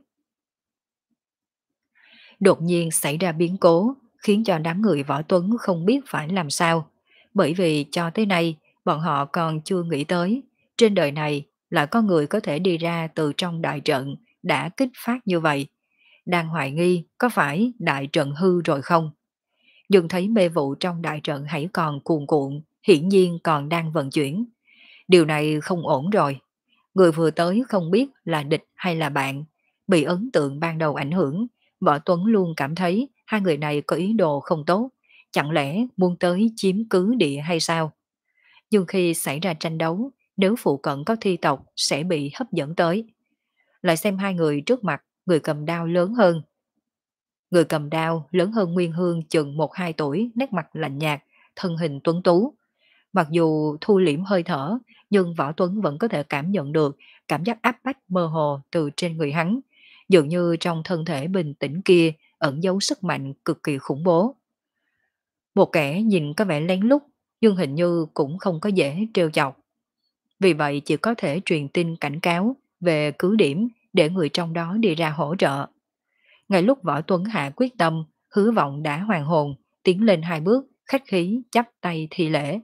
Đột nhiên xảy ra biến cố, khiến cho đám người Võ Tuấn không biết phải làm sao. Bởi vì cho tới nay, bọn họ còn chưa nghĩ tới, trên đời này lại có người có thể đi ra từ trong đại trận đã kích phát như vậy. Đang hoài nghi có phải đại trận hư rồi không? Nhưng thấy mê vụ trong đại trận hãy còn cuồn cuộn, hiển nhiên còn đang vận chuyển. Điều này không ổn rồi. Người vừa tới không biết là địch hay là bạn. Bị ấn tượng ban đầu ảnh hưởng, Võ Tuấn luôn cảm thấy hai người này có ý đồ không tốt. Chẳng lẽ muốn tới chiếm cứ địa hay sao? Nhưng khi xảy ra tranh đấu, nếu phụ cận có thi tộc sẽ bị hấp dẫn tới. Lại xem hai người trước mặt, người cầm đao lớn hơn. Người cầm đao lớn hơn Nguyên Hương chừng một hai tuổi, nét mặt lạnh nhạt, thân hình tuấn tú. Mặc dù thu liễm hơi thở, nhưng Võ Tuấn vẫn có thể cảm nhận được cảm giác áp bách mơ hồ từ trên người hắn. Dường như trong thân thể bình tĩnh kia ẩn giấu sức mạnh cực kỳ khủng bố. Một kẻ nhìn có vẻ lén lút, nhưng hình như cũng không có dễ trêu chọc. Vì vậy chỉ có thể truyền tin cảnh cáo về cứ điểm để người trong đó đi ra hỗ trợ. Ngay lúc Võ Tuấn hạ quyết tâm, Hứa Vọng đã hoàn hồn, tiến lên hai bước, khách khí chắp tay thi lễ.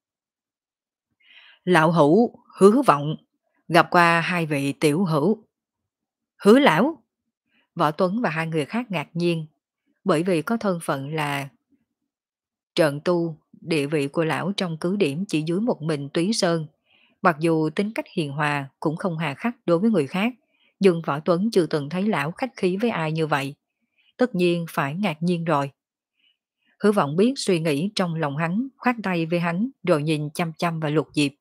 Lão hữu, Hứa Vọng, gặp qua hai vị tiểu hữu. Hứa lão! Võ Tuấn và hai người khác ngạc nhiên, bởi vì có thân phận là trợn tu, địa vị của lão trong cứ điểm chỉ dưới một mình Túy Sơn. Mặc dù tính cách hiền hòa cũng không hà khắc đối với người khác, nhưng Võ Tuấn chưa từng thấy lão khách khí với ai như vậy. Tất nhiên phải ngạc nhiên rồi. Hứa Vọng biết suy nghĩ trong lòng hắn, khoát tay với hắn rồi nhìn chăm chăm vào Lục Diệp.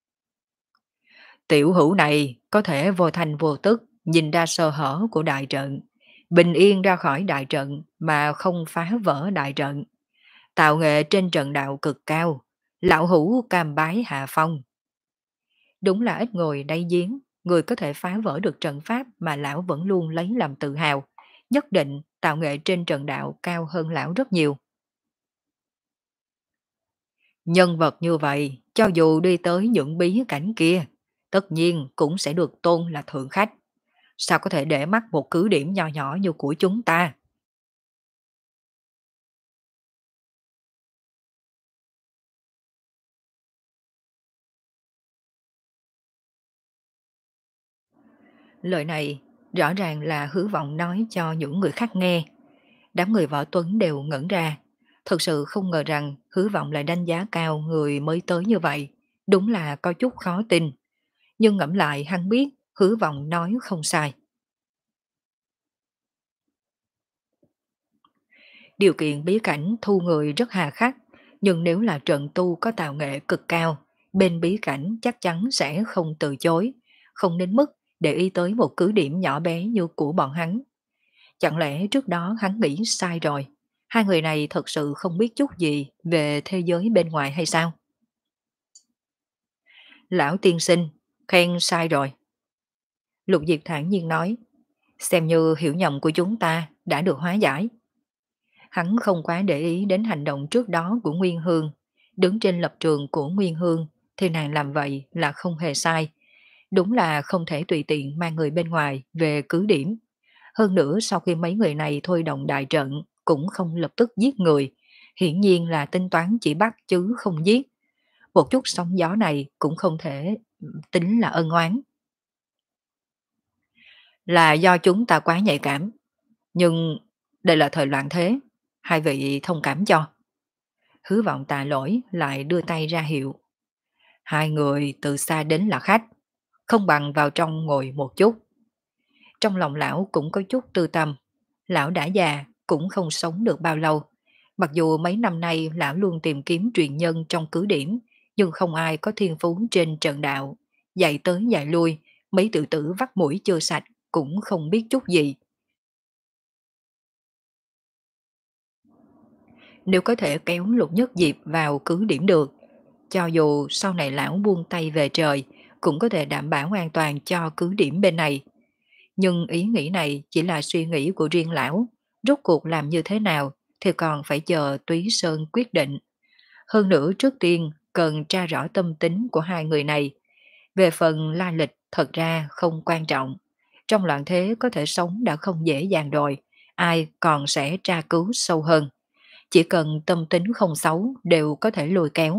Tiểu hữu này có thể vô thành vô tức nhìn ra sơ hở của đại trận, bình yên ra khỏi đại trận mà không phá vỡ đại trận. Tạo nghệ trên trận đạo cực cao, lão hữu cam bái hạ phong. Đúng là ít ngồi đáy giếng, người có thể phá vỡ được trận pháp mà lão vẫn luôn lấy làm tự hào. Nhất định tạo nghệ trên trận đạo cao hơn lão rất nhiều. Nhân vật như vậy, cho dù đi tới những bí cảnh kia, tất nhiên cũng sẽ được tôn là thượng khách. Sao có thể để mắt một cứ điểm nhỏ nhỏ như của chúng ta? Lời này rõ ràng là Hứa Vọng nói cho những người khác nghe. Đám người Võ Tuấn đều ngẩn ra. Thực sự không ngờ rằng Hứa Vọng lại đánh giá cao người mới tới như vậy. Đúng là có chút khó tin. Nhưng ngẫm lại hắn biết Hứa Vọng nói không sai. Điều kiện bí cảnh thu người rất hà khắc, nhưng nếu là trận tu có tạo nghệ cực cao, bên bí cảnh chắc chắn sẽ không từ chối, không đến mức để ý tới một cứ điểm nhỏ bé như của bọn hắn. Chẳng lẽ trước đó hắn nghĩ sai rồi? Hai người này thật sự không biết chút gì về thế giới bên ngoài hay sao? Lão tiên sinh, khen sai rồi. Lục Diệp thản nhiên nói, xem như hiểu nhầm của chúng ta đã được hóa giải. Hắn không quá để ý đến hành động trước đó của Nguyên Hương. Đứng trên lập trường của Nguyên Hương thì nàng làm vậy là không hề sai. Đúng là không thể tùy tiện mang người bên ngoài về cứ điểm. Hơn nữa sau khi mấy người này thôi động đại trận cũng không lập tức giết người. Hiển nhiên là tính toán chỉ bắt chứ không giết. Một chút sóng gió này cũng không thể tính là ân oán. Là do chúng ta quá nhạy cảm. Nhưng đây là thời loạn thế. Hai vị thông cảm cho. Hứa Vọng tạ lỗi lại đưa tay ra hiệu. Hai người từ xa đến là khách, không bằng vào trong ngồi một chút. Trong lòng lão cũng có chút tư tâm. Lão đã già, cũng không sống được bao lâu. Mặc dù mấy năm nay lão luôn tìm kiếm truyền nhân trong cứ điểm, nhưng không ai có thiên phú trên trận đạo. Dạy tới dạy lui, mấy tự tử vắt mũi chưa sạch cũng không biết chút gì. Nếu có thể kéo Lục Nhất Diệp vào cứ điểm được, cho dù sau này lão buông tay về trời, cũng có thể đảm bảo an toàn cho cứ điểm bên này. Nhưng ý nghĩ này chỉ là suy nghĩ của riêng lão, rốt cuộc làm như thế nào thì còn phải chờ Túy Sơn quyết định. Hơn nữa trước tiên cần tra rõ tâm tính của hai người này. Về phần la lịch thật ra không quan trọng. Trong loạn thế có thể sống đã không dễ dàng rồi, ai còn sẽ tra cứu sâu hơn. Chỉ cần tâm tính không xấu đều có thể lôi kéo.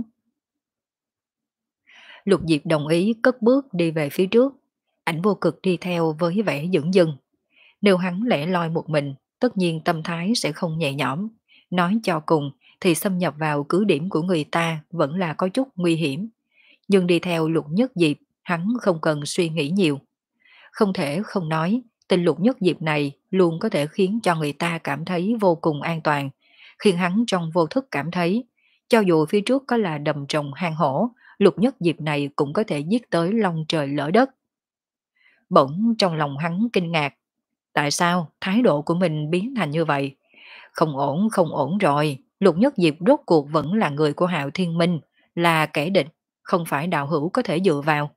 Lục Diệp đồng ý cất bước đi về phía trước. Ảnh Vô Cực đi theo với vẻ dửng dưng. Nếu hắn lẻ loi một mình, tất nhiên tâm thái sẽ không nhẹ nhõm. Nói cho cùng thì xâm nhập vào cứ điểm của người ta vẫn là có chút nguy hiểm. Nhưng đi theo Lục Nhất Diệp, hắn không cần suy nghĩ nhiều. Không thể không nói, tên Lục Nhất Diệp này luôn có thể khiến cho người ta cảm thấy vô cùng an toàn, khiến hắn trong vô thức cảm thấy, cho dù phía trước có là đầm trồng hang hổ, Lục Nhất Diệp này cũng có thể giết tới long trời lỡ đất. Bỗng trong lòng hắn kinh ngạc, tại sao thái độ của mình biến thành như vậy? Không ổn, không ổn rồi, Lục Nhất Diệp rốt cuộc vẫn là người của Hạo Thiên Minh, là kẻ địch, không phải đạo hữu có thể dựa vào.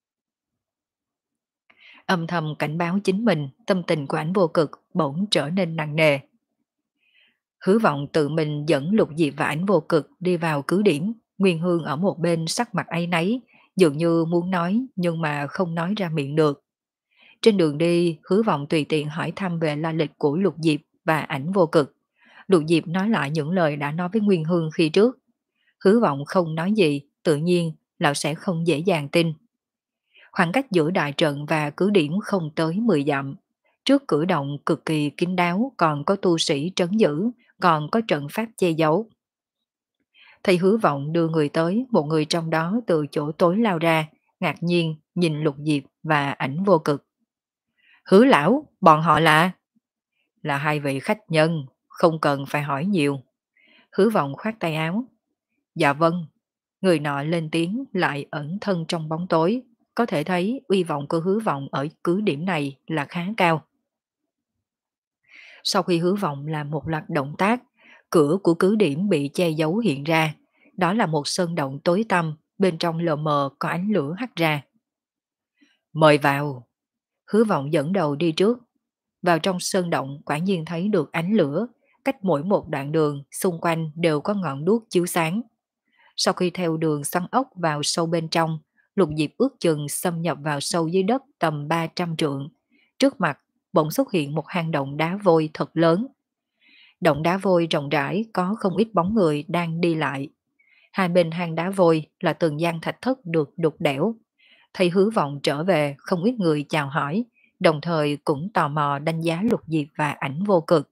Âm thầm cảnh báo chính mình, tâm tình của Ảnh Vô Cực bỗng trở nên nặng nề. Hứa Vọng tự mình dẫn Lục Diệp và Ảnh Vô Cực đi vào cứ điểm, Nguyên Hương ở một bên sắc mặt áy náy, dường như muốn nói nhưng mà không nói ra miệng được. Trên đường đi, Hứa Vọng tùy tiện hỏi thăm về la lịch của Lục Diệp và Ảnh Vô Cực. Lục Diệp nói lại những lời đã nói với Nguyên Hương khi trước. Hứa Vọng không nói gì, tự nhiên lão sẽ không dễ dàng tin. Khoảng cách giữa đại trận và cứ điểm không tới mười dặm. Trước cử động cực kỳ kín đáo còn có tu sĩ trấn giữ, còn có trận pháp che giấu. Thầy Hứa Vọng đưa người tới, một người trong đó từ chỗ tối lao ra, ngạc nhiên nhìn Lục Diệp và Ảnh Vô Cực. Hứa lão, bọn họ là... Là hai vị khách nhân, không cần phải hỏi nhiều. Hứa Vọng khoát tay áo. Dạ vâng. Người nọ lên tiếng lại ẩn thân trong bóng tối, có thể thấy uy vọng của Hứa Vọng ở cứ điểm này là khá cao. Sau khi Hứa Vọng làm một loạt động tác, cửa của cứ điểm bị che giấu hiện ra. Đó là một sơn động tối tăm, bên trong lờ mờ có ánh lửa hắt ra. Mời vào. Hứa Vọng dẫn đầu đi trước. Vào trong sơn động quả nhiên thấy được ánh lửa, cách mỗi một đoạn đường xung quanh đều có ngọn đuốc chiếu sáng. Sau khi theo đường xoắn ốc vào sâu bên trong, Lục Diệp ước chừng xâm nhập vào sâu dưới đất tầm ba trăm trượng. Trước mặt, bỗng xuất hiện một hang động đá vôi thật lớn. Động đá vôi rộng rãi có không ít bóng người đang đi lại. Hai bên hang đá vôi là từng gian thạch thất được đục đẽo. Thấy Hứa Vọng trở về, không ít người chào hỏi, đồng thời cũng tò mò đánh giá Lục Diệp và Ảnh Vô Cực.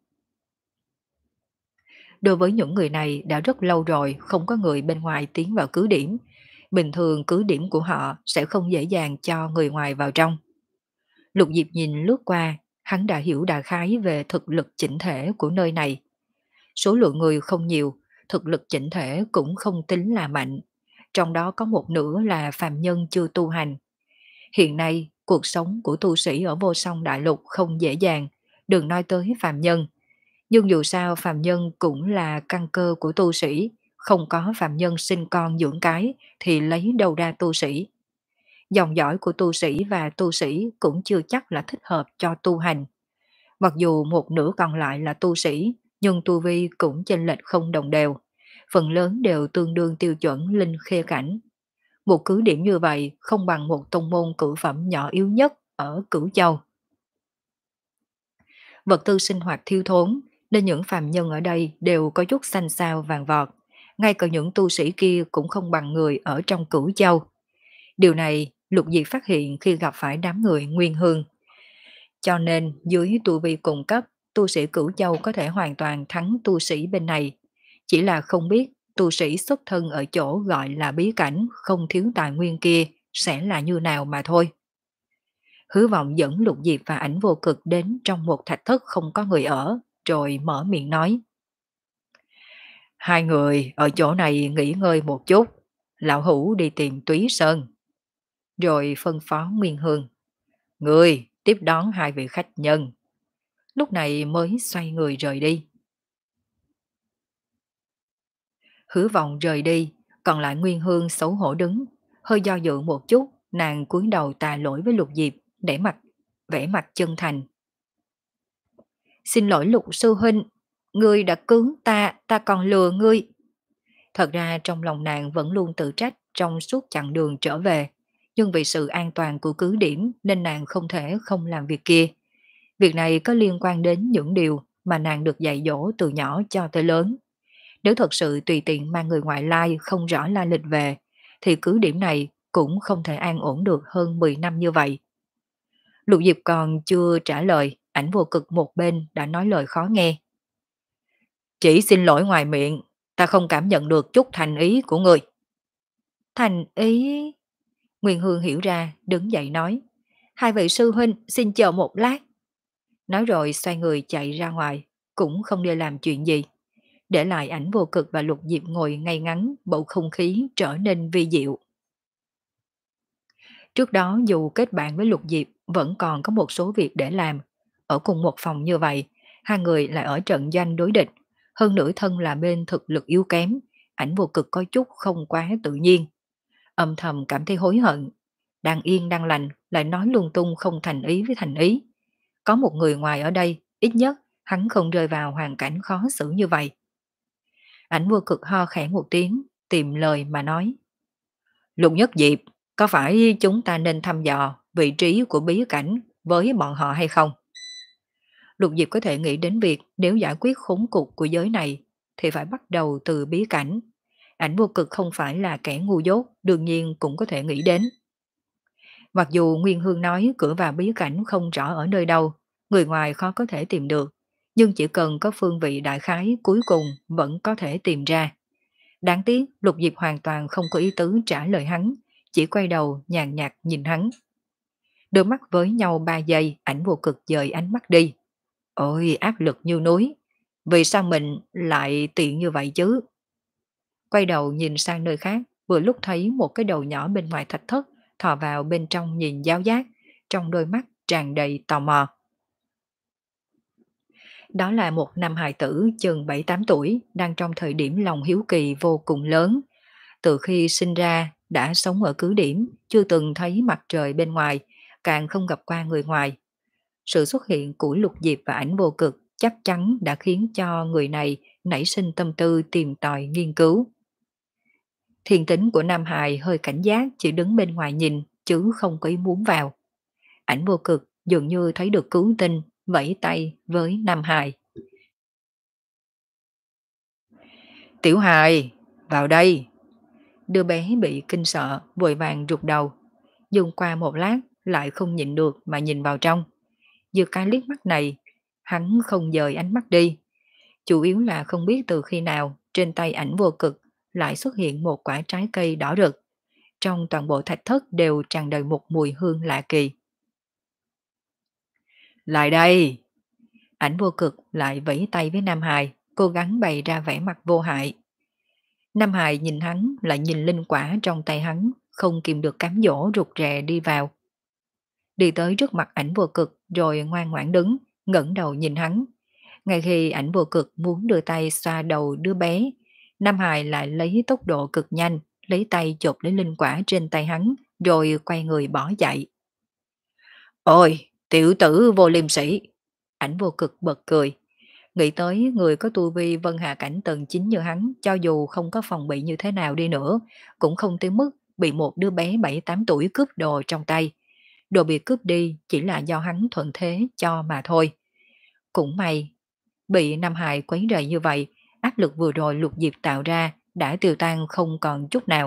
Đối với những người này đã rất lâu rồi không có người bên ngoài tiến vào cứ điểm. Bình thường cứ điểm của họ sẽ không dễ dàng cho người ngoài vào trong. Lục Diệp nhìn lướt qua, hắn đã hiểu đại khái về thực lực chỉnh thể của nơi này. Số lượng người không nhiều, thực lực chỉnh thể cũng không tính là mạnh. Trong đó có một nửa là phàm nhân chưa tu hành. Hiện nay, cuộc sống của tu sĩ ở Vô Song Đại Lục không dễ dàng, đừng nói tới phàm nhân. Nhưng dù sao phàm nhân cũng là căn cơ của tu sĩ, không có phàm nhân sinh con dưỡng cái thì lấy đâu ra tu sĩ. Dòng dõi của tu sĩ và tu sĩ cũng chưa chắc là thích hợp cho tu hành. Mặc dù một nửa còn lại là tu sĩ, nhưng tu vi cũng chênh lệch không đồng đều. Phần lớn đều tương đương tiêu chuẩn linh khê cảnh. Một cứ điểm như vậy không bằng một tông môn cử phẩm nhỏ yếu nhất ở Cửu Châu. Vật tư sinh hoạt thiếu thốn, nên những phàm nhân ở đây đều có chút xanh xao vàng vọt. Ngay cả những tu sĩ kia cũng không bằng người ở trong Cửu Châu. Điều này Lục Diệp phát hiện khi gặp phải đám người Nguyên Hương. Cho nên dưới tu vi cùng cấp, tu sĩ Cửu Châu có thể hoàn toàn thắng tu sĩ bên này. Chỉ là không biết tu sĩ xuất thân ở chỗ gọi là bí cảnh không thiếu tài nguyên kia sẽ là như nào mà thôi. Hứa Vọng dẫn Lục Diệp và Ảnh Vô Cực đến trong một thạch thất không có người ở, rồi mở miệng nói. Hai người ở chỗ này nghỉ ngơi một chút, Lão Hữu đi tìm Túy Sơn. Rồi phân phó Nguyên Hương. Người tiếp đón hai vị khách nhân. Lúc này mới xoay người rời đi. Hứa Vọng rời đi, còn lại Nguyên Hương xấu hổ đứng, hơi do dự một chút, nàng cúi đầu tạ lỗi với Lục Diệp, để mặt, vẻ mặt chân thành. Xin lỗi Lục sư huynh, ngươi đã cứu ta, ta còn lừa ngươi. Thật ra trong lòng nàng vẫn luôn tự trách trong suốt chặng đường trở về, nhưng vì sự an toàn của cứ điểm nên nàng không thể không làm việc kia. Việc này có liên quan đến những điều mà nàng được dạy dỗ từ nhỏ cho tới lớn. Nếu thật sự tùy tiện mang người ngoại lai không rõ la lịch về, thì cứ điểm này cũng không thể an ổn được hơn mười năm như vậy. Lục Diệp còn chưa trả lời, ảnh vô cực một bên đã nói lời khó nghe. Chỉ xin lỗi ngoài miệng, ta không cảm nhận được chút thành ý của người. Thành ý? Nguyên Hương hiểu ra, đứng dậy nói. Hai vị sư huynh xin chờ một lát. Nói rồi xoay người chạy ra ngoài, cũng không đi làm chuyện gì. Để lại ảnh vô cực và Lục Diệp ngồi ngay ngắn, bầu không khí trở nên vi diệu. Trước đó dù kết bạn với Lục Diệp vẫn còn có một số việc để làm. Ở cùng một phòng như vậy, hai người lại ở trận doanh đối địch. Hơn nữa thân là bên thực lực yếu kém, ảnh vô cực có chút không quá tự nhiên. Âm thầm cảm thấy hối hận. Đang yên đang lành lại nói lung tung không thành ý với thành ý. Có một người ngoài ở đây, ít nhất hắn không rơi vào hoàn cảnh khó xử như vậy. Ảnh vô cực ho khẽ một tiếng, tìm lời mà nói. Lục Nhất Diệp, có phải chúng ta nên thăm dò vị trí của bí cảnh với bọn họ hay không? Lục Diệp có thể nghĩ đến việc nếu giải quyết khốn cục của giới này thì phải bắt đầu từ bí cảnh. Ảnh vô cực không phải là kẻ ngu dốt, đương nhiên cũng có thể nghĩ đến. Mặc dù Nguyên Hương nói cửa vào bí cảnh không rõ ở nơi đâu, người ngoài khó có thể tìm được, nhưng chỉ cần có phương vị đại khái cuối cùng vẫn có thể tìm ra. Đáng tiếc Lục Diệp hoàn toàn không có ý tứ trả lời hắn, chỉ quay đầu nhàn nhạt nhìn hắn. Đôi mắt với nhau ba giây, ảnh vô cực dời ánh mắt đi. Ôi áp lực như núi, vì sao mình lại tiện như vậy chứ? Quay đầu nhìn sang nơi khác, vừa lúc thấy một cái đầu nhỏ bên ngoài thạch thất, thò vào bên trong nhìn giáo giác, trong đôi mắt tràn đầy tò mò. Đó là một nam hài tử chừng bảy tám tuổi, đang trong thời điểm lòng hiếu kỳ vô cùng lớn. Từ khi sinh ra, đã sống ở cứ điểm, chưa từng thấy mặt trời bên ngoài, càng không gặp qua người ngoài. Sự xuất hiện của Lục Diệp và ảnh vô cực chắc chắn đã khiến cho người này nảy sinh tâm tư tìm tòi nghiên cứu. Thiên tính của Nam Hài hơi cảnh giác chỉ đứng bên ngoài nhìn, chứ không có ý muốn vào. Ảnh vô cực dường như thấy được cứu tinh, vẫy tay với Nam Hài. Tiểu Hài, vào đây. Đứa bé bị kinh sợ, vội vàng rụt đầu. Dùng qua một lát, lại không nhịn được mà nhìn vào trong. Vừa cái liếc mắt này, hắn không dời ánh mắt đi. Chủ yếu là không biết từ khi nào trên tay ảnh vô cực lại xuất hiện một quả trái cây đỏ rực. Trong toàn bộ thạch thất đều tràn đầy một mùi hương lạ kỳ. Lại đây! Ảnh vô cực lại vẫy tay với Nam Hài, cố gắng bày ra vẻ mặt vô hại. Nam Hài nhìn hắn lại nhìn linh quả trong tay hắn, không kìm được cám dỗ rụt rè đi vào. Đi tới trước mặt ảnh vô cực rồi ngoan ngoãn đứng, ngẩng đầu nhìn hắn. Ngay khi ảnh vô cực muốn đưa tay xoa đầu đứa bé, Nam Hài lại lấy tốc độ cực nhanh, lấy tay chộp lấy linh quả trên tay hắn, rồi quay người bỏ chạy. Ôi, tiểu tử vô liêm sĩ! Ảnh vô cực bật cười. Nghĩ tới người có tu vi vân hạ cảnh tầng chín như hắn, cho dù không có phòng bị như thế nào đi nữa, cũng không tới mức bị một đứa bé bảy tám tuổi cướp đồ trong tay. Đồ bị cướp đi chỉ là do hắn thuận thế cho mà thôi. Cũng may, bị Nam Hải quấy rầy như vậy, áp lực vừa rồi Lục Diệp tạo ra đã tiêu tan không còn chút nào.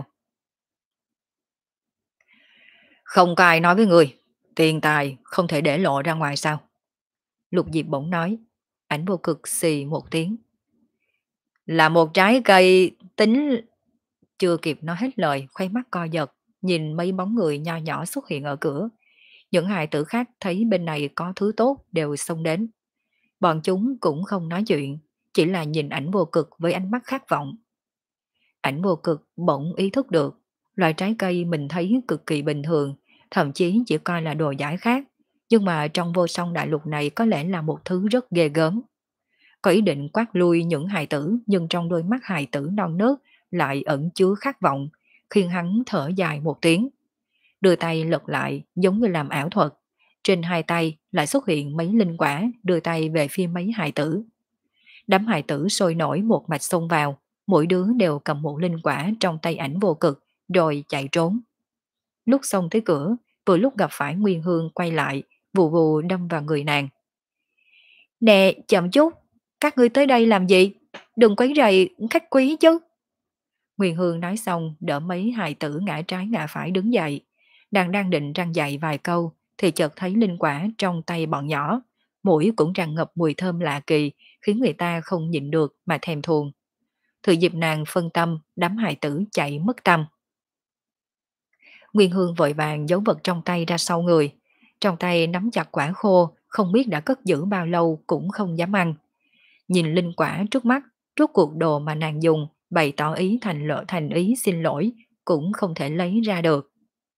Không có ai nói với người, tiền tài không thể để lộ ra ngoài sao? Lục Diệp bỗng nói, ảnh vô cực xì một tiếng. Là một trái cây tính... Chưa kịp nói hết lời, khoái mắt co giật, nhìn mấy bóng người nho nhỏ xuất hiện ở cửa. Những hài tử khác thấy bên này có thứ tốt đều xông đến. Bọn chúng cũng không nói chuyện, chỉ là nhìn ảnh vô cực với ánh mắt khát vọng. Ảnh vô cực bỗng ý thức được Loại trái cây mình thấy cực kỳ bình thường, thậm chí chỉ coi là đồ giải khát, nhưng mà trong vô song đại lục này có lẽ là một thứ rất ghê gớm. Có ý định quát lui những hài tử, nhưng trong đôi mắt hài tử non nớt lại ẩn chứa khát vọng, khiến hắn thở dài một tiếng. Đưa tay lật lại giống như làm ảo thuật. Trên hai tay lại xuất hiện mấy linh quả, đưa tay về phía mấy hài tử. Đám hài tử sôi nổi một mạch xông vào, mỗi đứa đều cầm một linh quả trong tay ảnh vô cực, rồi chạy trốn. Lúc xông tới cửa, vừa lúc gặp phải Nguyên Hương quay lại, vù vù đâm vào người nàng. Nè, chậm chút, các ngươi tới đây làm gì? Đừng quấy rầy khách quý chứ. Nguyên Hương nói xong đỡ mấy hài tử ngã trái ngã phải đứng dậy. Đang đang định răng dạy vài câu thì chợt thấy linh quả trong tay bọn nhỏ. Mũi cũng tràn ngập mùi thơm lạ kỳ, khiến người ta không nhịn được mà thèm thuồng. Thừa dịp nàng phân tâm, đám hài tử chạy mất tâm. Nguyên Hương vội vàng giấu vật trong tay ra sau người. Trong tay nắm chặt quả khô, không biết đã cất giữ bao lâu cũng không dám ăn. Nhìn linh quả trước mắt, rốt cuộc đồ mà nàng dùng, bày tỏ ý thành lỡ thành ý xin lỗi, cũng không thể lấy ra được.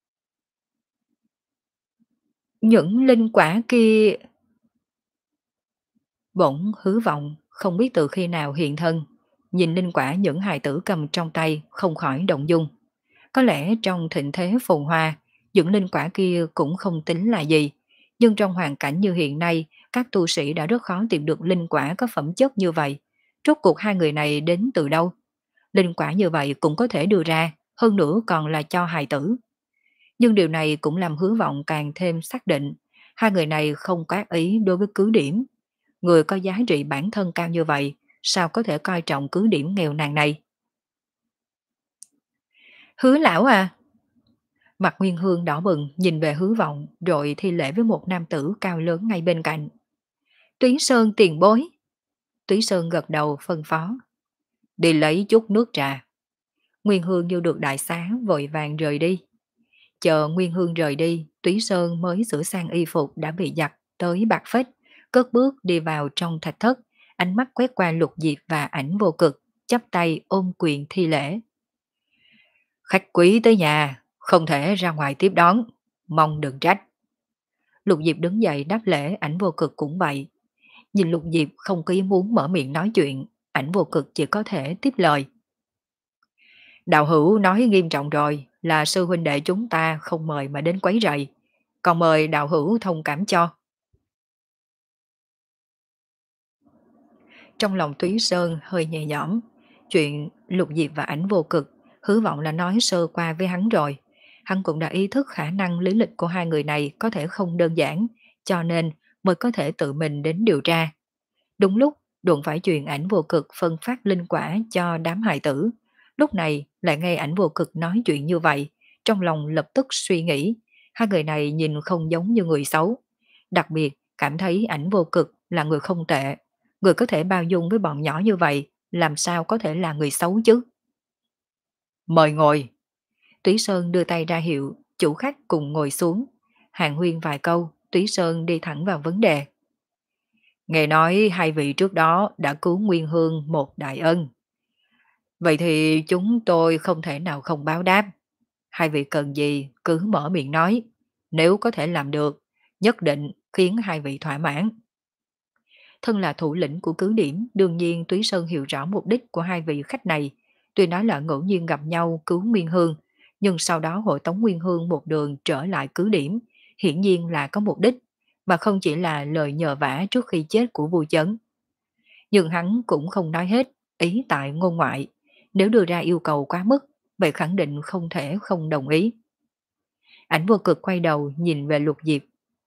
Những linh quả kia... Bỗng hứa vọng, không biết từ khi nào hiện thân. Nhìn linh quả những hài tử cầm trong tay, không khỏi động dung. Có lẽ trong thịnh thế phồn hoa, những linh quả kia cũng không tính là gì. Nhưng trong hoàn cảnh như hiện nay, các tu sĩ đã rất khó tìm được linh quả có phẩm chất như vậy. Rốt cuộc hai người này đến từ đâu? Linh quả như vậy cũng có thể đưa ra, hơn nữa còn là cho hài tử. Nhưng điều này cũng làm hứa vọng càng thêm xác định, hai người này không có ác ý đối với cứ điểm. Người có giá trị bản thân cao như vậy, sao có thể coi trọng cứ điểm nghèo nàn này? Hứa lão à! Mặt Nguyên Hương đỏ bừng nhìn về hứa vọng, rồi thi lễ với một nam tử cao lớn ngay bên cạnh. Túy Sơn tiền bối. Túy Sơn gật đầu phân phó. Đi lấy chút nước trà. Nguyên Hương như được đại xá vội vàng rời đi. Chờ Nguyên Hương rời đi, Túy Sơn mới sửa sang y phục đã bị giặt tới bạc phết, cất bước đi vào trong thạch thất, ánh mắt quét qua Lục Diệp và ảnh vô cực, chắp tay ôm quyền thi lễ. Khách quý tới nhà, không thể ra ngoài tiếp đón, mong đừng trách. Lục Diệp đứng dậy đáp lễ, ảnh vô cực cũng vậy. Nhìn Lục Diệp không có ý muốn mở miệng nói chuyện, ảnh vô cực chỉ có thể tiếp lời. Đạo hữu nói nghiêm trọng rồi, là sư huynh đệ chúng ta không mời mà đến quấy rầy, còn mời đạo hữu thông cảm cho. Trong lòng Túy Sơn hơi nhẹ nhõm, chuyện Lục Diệp và ảnh vô cực, hứa vọng là nói sơ qua với hắn rồi. Hắn cũng đã ý thức khả năng lý lịch của hai người này có thể không đơn giản, cho nên mới có thể tự mình đến điều tra. Đúng lúc, đụng phải chuyện ảnh vô cực phân phát linh quả cho đám hài tử. Lúc này lại nghe ảnh vô cực nói chuyện như vậy, trong lòng lập tức suy nghĩ, hai người này nhìn không giống như người xấu. Đặc biệt, cảm thấy ảnh vô cực là người không tệ. Người có thể bao dung với bọn nhỏ như vậy, làm sao có thể là người xấu chứ? Mời ngồi. Túy Sơn đưa tay ra hiệu, chủ khách cùng ngồi xuống. Hàng huyên vài câu, Túy Sơn đi thẳng vào vấn đề. Nghe nói hai vị trước đó đã cứu Nguyên Hương một đại ân. Vậy thì chúng tôi không thể nào không báo đáp. Hai vị cần gì cứ mở miệng nói. Nếu có thể làm được, nhất định khiến hai vị thỏa mãn. Thân là thủ lĩnh của cứ điểm, đương nhiên Túy Sơn hiểu rõ mục đích của hai vị khách này. Tuy nói là ngẫu nhiên gặp nhau cứu Nguyên Hương, nhưng sau đó hội tống Nguyên Hương một đường trở lại cứ điểm, hiển nhiên là có mục đích, mà không chỉ là lời nhờ vả trước khi chết của vua chấn. Nhưng hắn cũng không nói hết, ý tại ngôn ngoại. Nếu đưa ra yêu cầu quá mức, vậy khẳng định không thể không đồng ý. Ảnh vô cực quay đầu nhìn về Lục Diệp.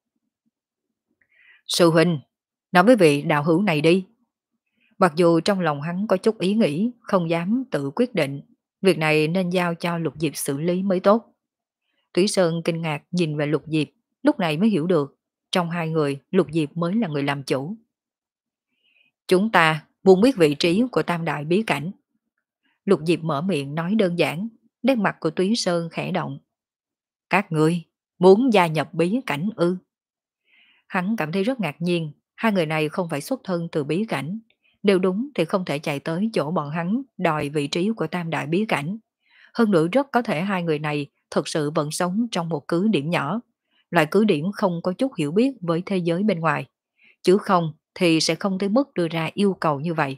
Sư huynh, nói với vị đạo hữu này đi. Mặc dù trong lòng hắn có chút ý nghĩ, không dám tự quyết định, việc này nên giao cho Lục Diệp xử lý mới tốt. Thủy Sơn kinh ngạc nhìn về Lục Diệp, lúc này mới hiểu được, trong hai người Lục Diệp mới là người làm chủ. Chúng ta muốn biết vị trí của Tam Đại Bí Cảnh. Lục Diệp mở miệng nói đơn giản, nét mặt của Túy Sơn khẽ động. Các ngươi muốn gia nhập bí cảnh ư? Hắn cảm thấy rất ngạc nhiên, hai người này không phải xuất thân từ bí cảnh. Nếu đúng thì không thể chạy tới chỗ bọn hắn đòi vị trí của Tam Đại Bí Cảnh. Hơn nữa rất có thể hai người này thực sự vẫn sống trong một cứ điểm nhỏ, loại cứ điểm không có chút hiểu biết với thế giới bên ngoài, chứ không thì sẽ không tới mức đưa ra yêu cầu như vậy.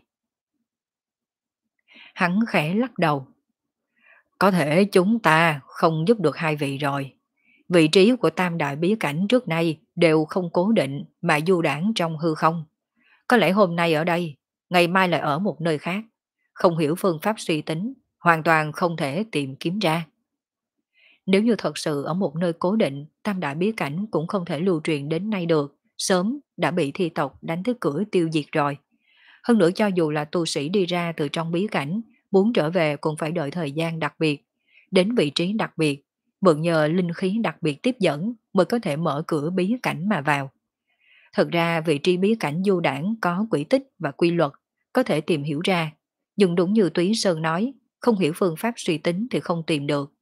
Hắn khẽ lắc đầu. Có thể chúng ta không giúp được hai vị rồi. Vị trí của tam đại bí cảnh trước nay đều không cố định mà du đảng trong hư không. Có lẽ hôm nay ở đây, ngày mai lại ở một nơi khác. Không hiểu phương pháp suy tính, hoàn toàn không thể tìm kiếm ra. Nếu như thật sự ở một nơi cố định, tam đại bí cảnh cũng không thể lưu truyền đến nay được, sớm đã bị thi tộc đánh tới cửa tiêu diệt rồi. Hơn nữa cho dù là tu sĩ đi ra từ trong bí cảnh, muốn trở về cũng phải đợi thời gian đặc biệt, đến vị trí đặc biệt, mượn nhờ linh khí đặc biệt tiếp dẫn mới có thể mở cửa bí cảnh mà vào. Thật ra vị trí bí cảnh du đảng có quỹ tích và quy luật, có thể tìm hiểu ra. Nhưng đúng như Túy Sơn nói, không hiểu phương pháp suy tính thì không tìm được.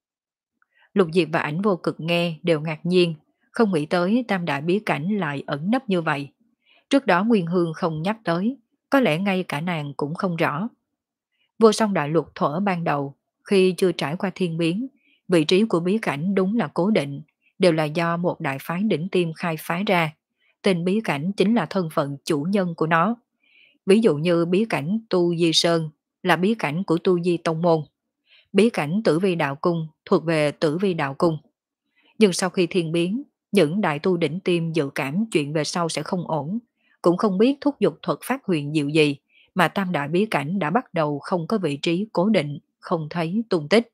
Lục Diệp và ảnh vô cực nghe đều ngạc nhiên, không nghĩ tới tam đại bí cảnh lại ẩn nấp như vậy. Trước đó Nguyên Hương không nhắc tới, có lẽ ngay cả nàng cũng không rõ. Vô song đại lục thuở ban đầu, khi chưa trải qua thiên biến, vị trí của bí cảnh đúng là cố định, đều là do một đại phái đỉnh tiêm khai phái ra. Tên bí cảnh chính là thân phận chủ nhân của nó. Ví dụ như bí cảnh Tu Di Sơn là bí cảnh của Tu Di Tông Môn. Bí cảnh Tử Vi Đạo Cung thuộc về Tử Vi Đạo Cung. Nhưng sau khi thiên biến, những đại tu đỉnh tiêm dự cảm chuyện về sau sẽ không ổn, cũng không biết thúc giục thuật pháp huyền diệu gì, mà tam đại bí cảnh đã bắt đầu không có vị trí cố định, không thấy tung tích.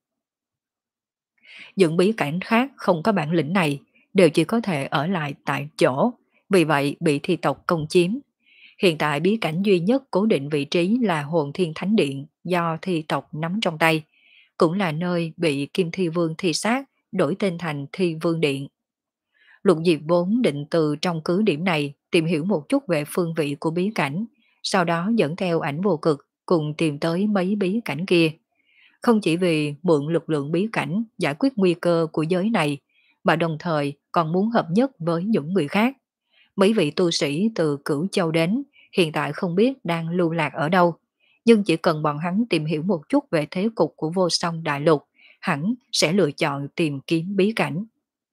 Những bí cảnh khác không có bản lĩnh này, đều chỉ có thể ở lại tại chỗ, vì vậy bị thi tộc công chiếm. Hiện tại bí cảnh duy nhất cố định vị trí là Hồn Thiên Thánh Điện do thi tộc nắm trong tay, cũng là nơi bị Kim Thi Vương thi sát, đổi tên thành Thi Vương Điện. Lục Diệp vốn định từ trong cứ điểm này tìm hiểu một chút về phương vị của bí cảnh, sau đó dẫn theo ảnh vô cực cùng tìm tới mấy bí cảnh kia. Không chỉ vì mượn lực lượng bí cảnh giải quyết nguy cơ của giới này, mà đồng thời còn muốn hợp nhất với những người khác. Mấy vị tu sĩ từ Cửu Châu đến, hiện tại không biết đang lưu lạc ở đâu, nhưng chỉ cần bọn hắn tìm hiểu một chút về thế cục của vô song đại lục, hẳn sẽ lựa chọn tìm kiếm bí cảnh.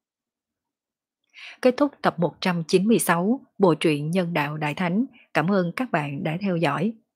Kết thúc tập một trăm chín mươi sáu Bộ truyện Nhân đạo Đại Thánh. Cảm ơn các bạn đã theo dõi.